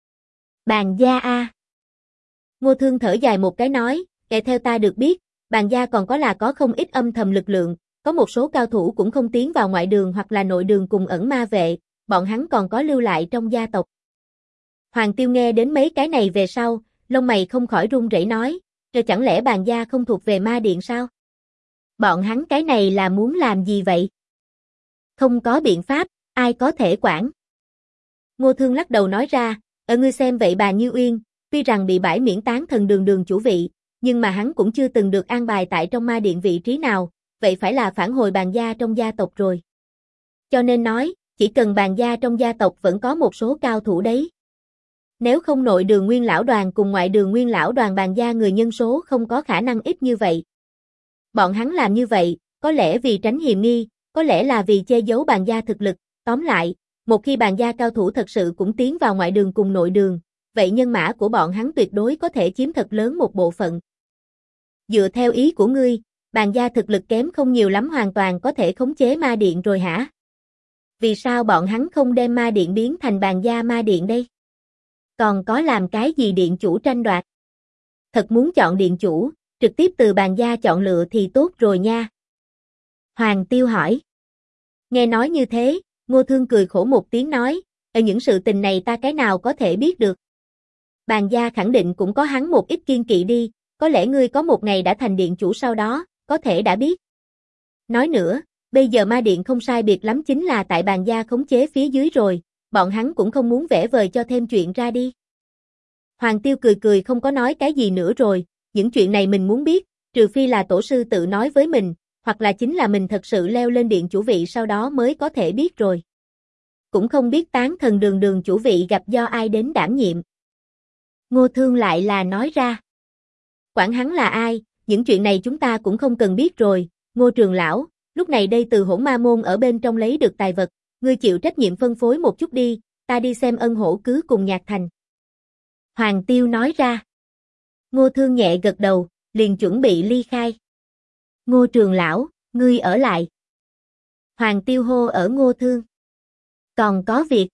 Bàn gia a. Ngô Thương thở dài một cái nói, theo ta được biết, bàn gia còn có không ít âm thầm lực lượng, có một số cao thủ cũng không tiến vào ngoại đường hoặc là nội đường cùng ẩn ma vệ, bọn hắn còn có lưu lại trong gia tộc. Hoàng Tiêu nghe đến mấy cái này về sau, lông mày không khỏi run rẩy nói, chẳng lẽ bàn gia không thuộc về ma điện sao? Bọn hắn cái này là muốn làm gì vậy? Không có biện pháp, ai có thể quản? Ngô Thương lắc đầu nói ra, ngươi xem vậy bà Như Uyên, tuy rằng bị bãi miễn Tán Thần Đường đường chủ vị, nhưng mà hắn cũng chưa từng được an bài tại trong ma điện vị trí nào, vậy phải là phản hồi bàn gia trong gia tộc rồi. Cho nên nói, chỉ cần bàn gia trong gia tộc vẫn có một số cao thủ đấy. Nếu không nội đường nguyên lão đoàn cùng ngoại đường nguyên lão đoàn bàn gia người nhân số không có khả năng ít như vậy. Bọn hắn làm như vậy, có lẽ vì tránh hiềm nghi, có lẽ là vì che giấu bàn gia thực lực, tóm lại, một khi bàn gia cao thủ thật sự cũng tiến vào ngoại đường cùng nội đường, vậy nhân mã của bọn hắn tuyệt đối có thể chiếm thật lớn một bộ phận. Dựa theo ý của ngươi, bàn gia thực lực kém không nhiều lắm hoàn toàn có thể khống chế ma điện rồi hả? Vì sao bọn hắn không đem ma điện biến thành bàn gia ma điện đây? Còn có làm cái gì điện chủ tranh đoạt? Thật muốn chọn điện chủ, trực tiếp từ bàn gia chọn lựa thì tốt rồi nha. Hoàng Tiêu hỏi. Nghe nói như thế, Ngô Thương cười khổ một tiếng nói, những sự tình này ta cái nào có thể biết được. Bàn gia khẳng định cũng có hắn một ít kiên kỵ đi, có lẽ ngươi có một ngày đã thành điện chủ sau đó, có thể đã biết. Nói nữa, bây giờ ma điện không sai biệt lắm chính là tại bàn gia khống chế phía dưới rồi, bọn hắn cũng không muốn vẽ vời cho thêm chuyện ra đi. Hoàng Tiêu cười cười không có nói cái gì nữa rồi, những chuyện này mình muốn biết, trừ phi là tổ sư tự nói với mình, hoặc là chính là mình thật sự leo lên điện chủ vị sau đó mới có thể biết rồi. Cũng không biết tán thần đường chủ vị gặp do ai đến đảm nhiệm. Ngô Thương lại là nói ra. Quản hắn là ai, những chuyện này chúng ta cũng không cần biết rồi, Ngô trường lão, lúc này đây từ Hỗn Ma môn ở bên trong lấy được tài vật, ngươi chịu trách nhiệm phân phối một chút đi, ta đi xem Ân Hổ cứ cùng Nhạc Thành. Hoàng Tiêu nói ra. Ngô Thương nhẹ gật đầu, liền chuẩn bị ly khai. Ngô trường lão, ngươi ở lại. Hoàng Tiêu hô ở Ngô Thương. Còn có việc.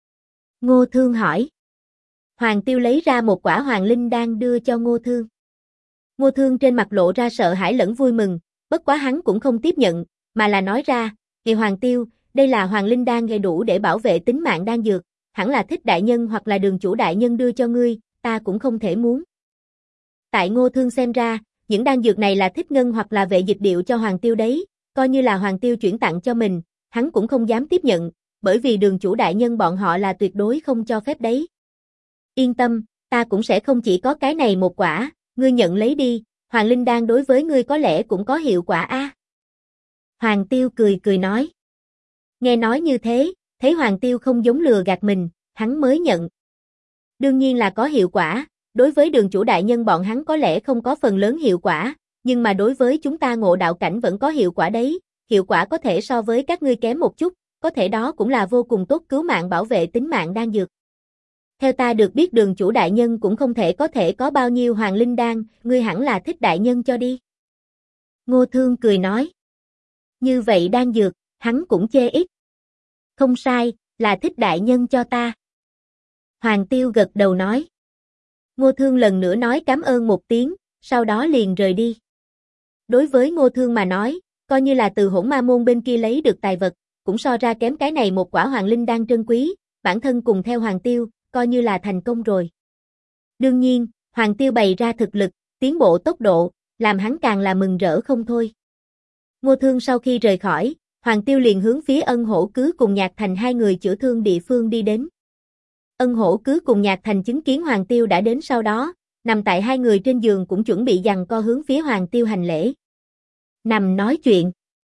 Ngô Thương hỏi. Hoàng Tiêu lấy ra một quả hoàng linh đan đưa cho Ngô Thương. Ngô Thương trên mặt lộ ra sợ hãi lẫn vui mừng, bất quá hắn cũng không tiếp nhận, mà là nói ra, "Ngài Hoàng Tiêu, đây là hoàng linh đan gây đủ để bảo vệ tính mạng đan dược, hẳn là Thích đại nhân hoặc là Đường chủ đại nhân đưa cho ngươi, ta cũng không thể muốn." Tại Ngô Thương xem ra, những đan dược này là Thích Ngân hoặc là Vệ Dịch Điệu cho Hoàng Tiêu đấy, coi như là Hoàng Tiêu chuyển tặng cho mình, hắn cũng không dám tiếp nhận, bởi vì Đường chủ đại nhân bọn họ là tuyệt đối không cho phép đấy. Yên tâm, ta cũng sẽ không chỉ có cái này một quả, ngươi nhận lấy đi, Hoàng Linh Đan đối với ngươi có lẽ cũng có hiệu quả a. Hoàng Tiêu cười cười nói. Nghe nói như thế, thấy Hoàng Tiêu không giống lừa gạt mình, hắn mới nhận. Đương nhiên là có hiệu quả, đối với Đường chủ đại nhân bọn hắn có lẽ không có phần lớn hiệu quả, nhưng mà đối với chúng ta ngộ đạo cảnh vẫn có hiệu quả đấy, hiệu quả có thể so với các ngươi kém một chút, có thể đó cũng là vô cùng tốt cứu mạng bảo vệ tính mạng đan dược. Theo ta được biết Đường chủ đại nhân cũng không thể có bao nhiêu hoàng linh đan, ngươi hẳn là Thích đại nhân cho đi. Ngô Thương cười nói. Như vậy đan dược, hắn cũng chê ít. Không sai, là Thích đại nhân cho ta. Hoàng Tiêu gật đầu nói. Ngô Thương lần nữa nói cảm ơn một tiếng, sau đó liền rời đi. Đối với Ngô Thương mà nói, coi như là từ Hỗn Ma môn bên kia lấy được tài vật, cũng so ra kém cái này một quả hoàng linh đan trân quý, bản thân cùng theo Hoàng Tiêu, coi như là thành công rồi. Đương nhiên, Hoàng Tiêu bày ra thực lực, tiến bộ tốc độ, làm hắn càng là mừng rỡ không thôi. Ngô Thương sau khi rời khỏi, Hoàng Tiêu liền hướng phía Ân Hổ cứ cùng Nhạc Thành hai người chữa thương địa phương đi đến. Ân Hổ cứ cùng Nhạc Thành chứng kiến Hoàng Tiêu đã đến sau đó, nằm tại hai người trên giường cũng chuẩn bị giằng co hướng phía Hoàng Tiêu hành lễ. Nằm nói chuyện.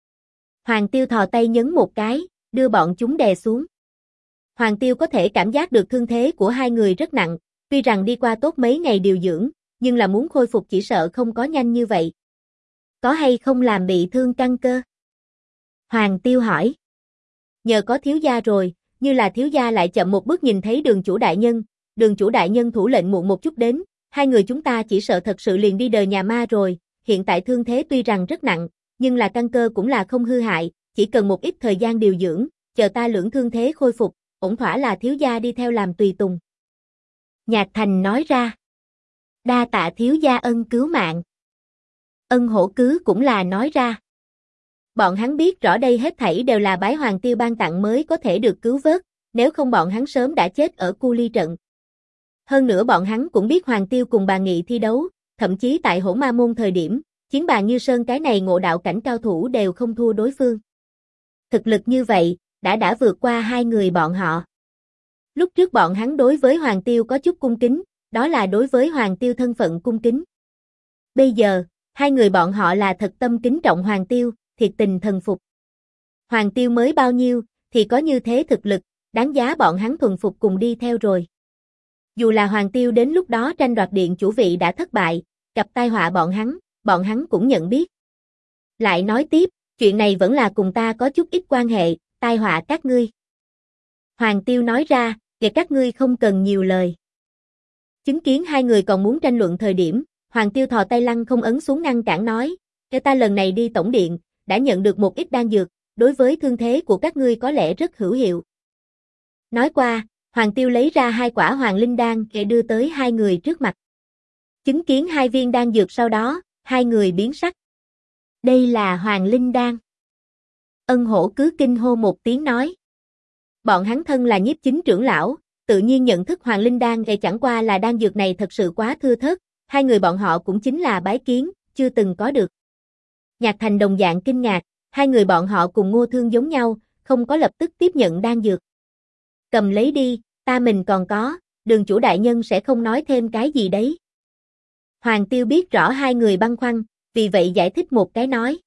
Hoàng Tiêu thò tay nhấn một cái, đưa bọn chúng đè xuống. Hoàng Tiêu có thể cảm giác được thương thế của hai người rất nặng, tuy rằng đi qua tốt mấy ngày điều dưỡng, nhưng là muốn khôi phục chỉ sợ không có nhanh như vậy. Có hay không làm bị thương căn cơ? Hoàng Tiêu hỏi. Nhờ có thiếu gia rồi, như là thiếu gia lại chậm một bước nhìn thấy Đường chủ đại nhân thủ lệnh muộn một chút đến, hai người chúng ta chỉ sợ thật sự liền đi đời nhà ma rồi, hiện tại thương thế tuy rằng rất nặng, nhưng là căn cơ cũng là không hư hại, chỉ cần một ít thời gian điều dưỡng, chờ ta lưỡng thương thế khôi phục, ổn thỏa là thiếu gia đi theo làm tùy tùng. Nhạc Thành nói ra. Đa tạ thiếu gia ân cứu mạng. Ân Hổ cứ cũng là nói ra. Bọn hắn biết rõ đây hết thảy đều là bái Hoàng Tiêu ban tặng mới có thể được cứu vớt, nếu không bọn hắn sớm đã chết ở Cu Ly trận. Hơn nữa bọn hắn cũng biết Hoàng Tiêu cùng Bà Nghị thi đấu, thậm chí tại Hỗn Ma môn thời điểm, chiến Bà Như Sơn cái này ngộ đạo cảnh cao thủ đều không thua đối phương. Thực lực như vậy, đã vượt qua hai người bọn họ. Lúc trước bọn hắn đối với Hoàng Tiêu có chút cung kính, đó là đối với Hoàng Tiêu thân phận cung kính. Bây giờ, hai người bọn họ là thật tâm kính trọng Hoàng Tiêu, thiệt tình thần phục. Hoàng Tiêu mới bao nhiêu, thì có như thế thực lực, đáng giá bọn hắn thuần phục cùng đi theo rồi. Dù là Hoàng Tiêu đến lúc đó tranh đoạt điện chủ vị đã thất bại, gặp tai họa bọn hắn cũng nhận biết. Lại nói tiếp, chuyện này vẫn là cùng ta có chút ít quan hệ, tai họa các ngươi. Hoàng Tiêu nói ra, kể các ngươi không cần nhiều lời. Chứng kiến hai người còn muốn tranh luận thời điểm, Hoàng Tiêu thò tay lăng không ấn xuống ngăn cản nói, kể ta lần này đi tổng điện, đã nhận được một ít đan dược, đối với thương thế của các ngươi có lẽ rất hữu hiệu. Nói qua, Hoàng Tiêu lấy ra hai quả hoàng linh đan để đưa tới hai người trước mặt. Chứng kiến hai viên đan dược sau đó, hai người biến sắc. Đây là hoàng linh đan. Ân Hổ cứ kinh hô một tiếng nói. Bọn hắn thân là nhiếp chính trưởng lão, tự nhiên nhận thức hoàng linh đan chẳng qua là đan dược này thật sự quá thưa thớt, hai người bọn họ cũng chính là bái kiến, chưa từng có được. Nhạc Thành đồng dạng kinh ngạc, hai người bọn họ cùng Ngô Thương giống nhau, không có lập tức tiếp nhận đan dược. Cầm lấy đi, ta mình còn có, đường chủ đại nhân sẽ không nói thêm cái gì đấy. Hoàng Tiêu biết rõ hai người băn khoăn, vì vậy giải thích một cái nói.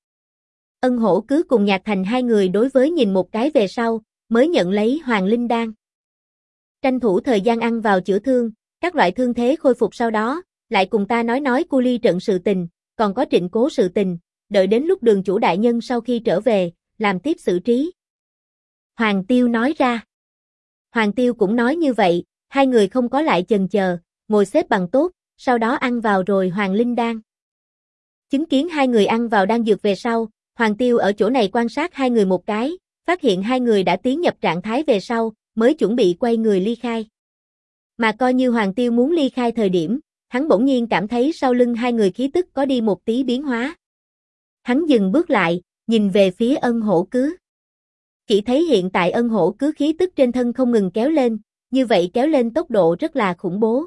Ân Hổ cứ cùng Nhạc Thành hai người đối với nhìn một cái về sau, mới nhận lấy Hoàng Linh Đan. Tranh thủ thời gian ăn vào chữa thương, các loại thương thế khôi phục sau đó, lại cùng ta nói cu ly trận sự tình, còn có Trịnh Cố sự tình, đợi đến lúc đường chủ đại nhân sau khi trở về, làm tiếp xử trí. Hoàng Tiêu nói ra. Hoàng Tiêu cũng nói như vậy, hai người không có lại chần chờ, ngồi xếp bằng tốt, sau đó ăn vào rồi Hoàng Linh Đan. Chứng kiến hai người ăn vào đan dược về sau, Hoàng Tiêu ở chỗ này quan sát hai người một cái, phát hiện hai người đã tiến nhập trạng thái về sau, mới chuẩn bị quay người ly khai. Mà coi như Hoàng Tiêu muốn ly khai thời điểm, hắn bỗng nhiên cảm thấy sau lưng hai người khí tức có đi một tí biến hóa. Hắn dừng bước lại, nhìn về phía Ân Hổ Cứ. Chỉ thấy hiện tại Ân Hổ Cứ khí tức trên thân không ngừng kéo lên, như vậy kéo lên tốc độ rất là khủng bố.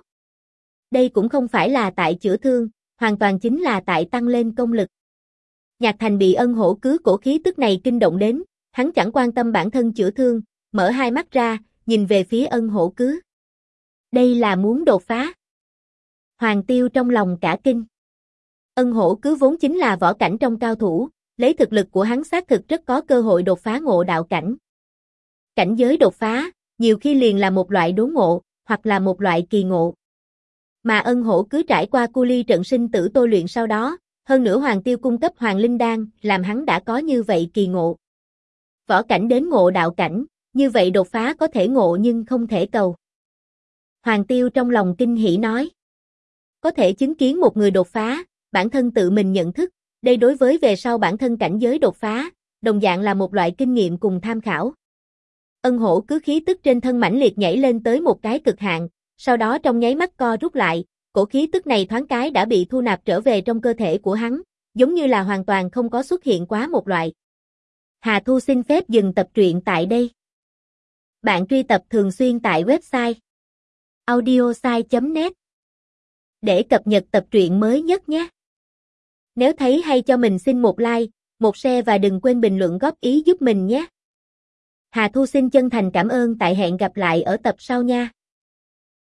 Đây cũng không phải là tại chữa thương, hoàn toàn chính là tại tăng lên công lực. Nhạc Thành bị Ân Hổ Cứ cổ khí tức này kinh động đến, hắn chẳng quan tâm bản thân chữa thương, mở hai mắt ra, nhìn về phía Ân Hổ Cứ. Đây là muốn đột phá. Hoàng Tiêu trong lòng cả kinh. Ân Hổ Cứ vốn chính là võ cảnh trong cao thủ, lấy thực lực của hắn xác thực rất có cơ hội đột phá ngộ đạo cảnh. Cảnh giới đột phá, nhiều khi liền là một loại đốn ngộ, hoặc là một loại kỳ ngộ. Mà Ân Hổ Cứ trải qua cu ly trận sinh tử tôi luyện sau đó, hơn nữa Hoàng Tiêu cung cấp Hoàng Linh Đan, làm hắn đã có như vậy kỳ ngộ. Võ cảnh đến ngộ đạo cảnh, như vậy đột phá có thể ngộ nhưng không thể cầu. Hoàng Tiêu trong lòng kinh hỉ nói. Có thể chứng kiến một người đột phá, bản thân tự mình nhận thức, đây đối với về sau bản thân cảnh giới đột phá, đồng dạng là một loại kinh nghiệm cùng tham khảo. Ân Hổ Cứ khí tức trên thân mãnh liệt nhảy lên tới một cái cực hạn, sau đó trong nháy mắt co rút lại, cổ khí tức này thoáng cái đã bị thu nạp trở về trong cơ thể của hắn, giống như là hoàn toàn không có xuất hiện quá một loại. Hà Thu xin phép dừng tập truyện tại đây. Bạn truy cập thường xuyên tại website audiosai.net để cập nhật tập truyện mới nhất nhé. Nếu thấy hay cho mình xin một like, một share và đừng quên bình luận góp ý giúp mình nhé. Hà Thu xin chân thành cảm ơn, tại hẹn gặp lại ở tập sau nha.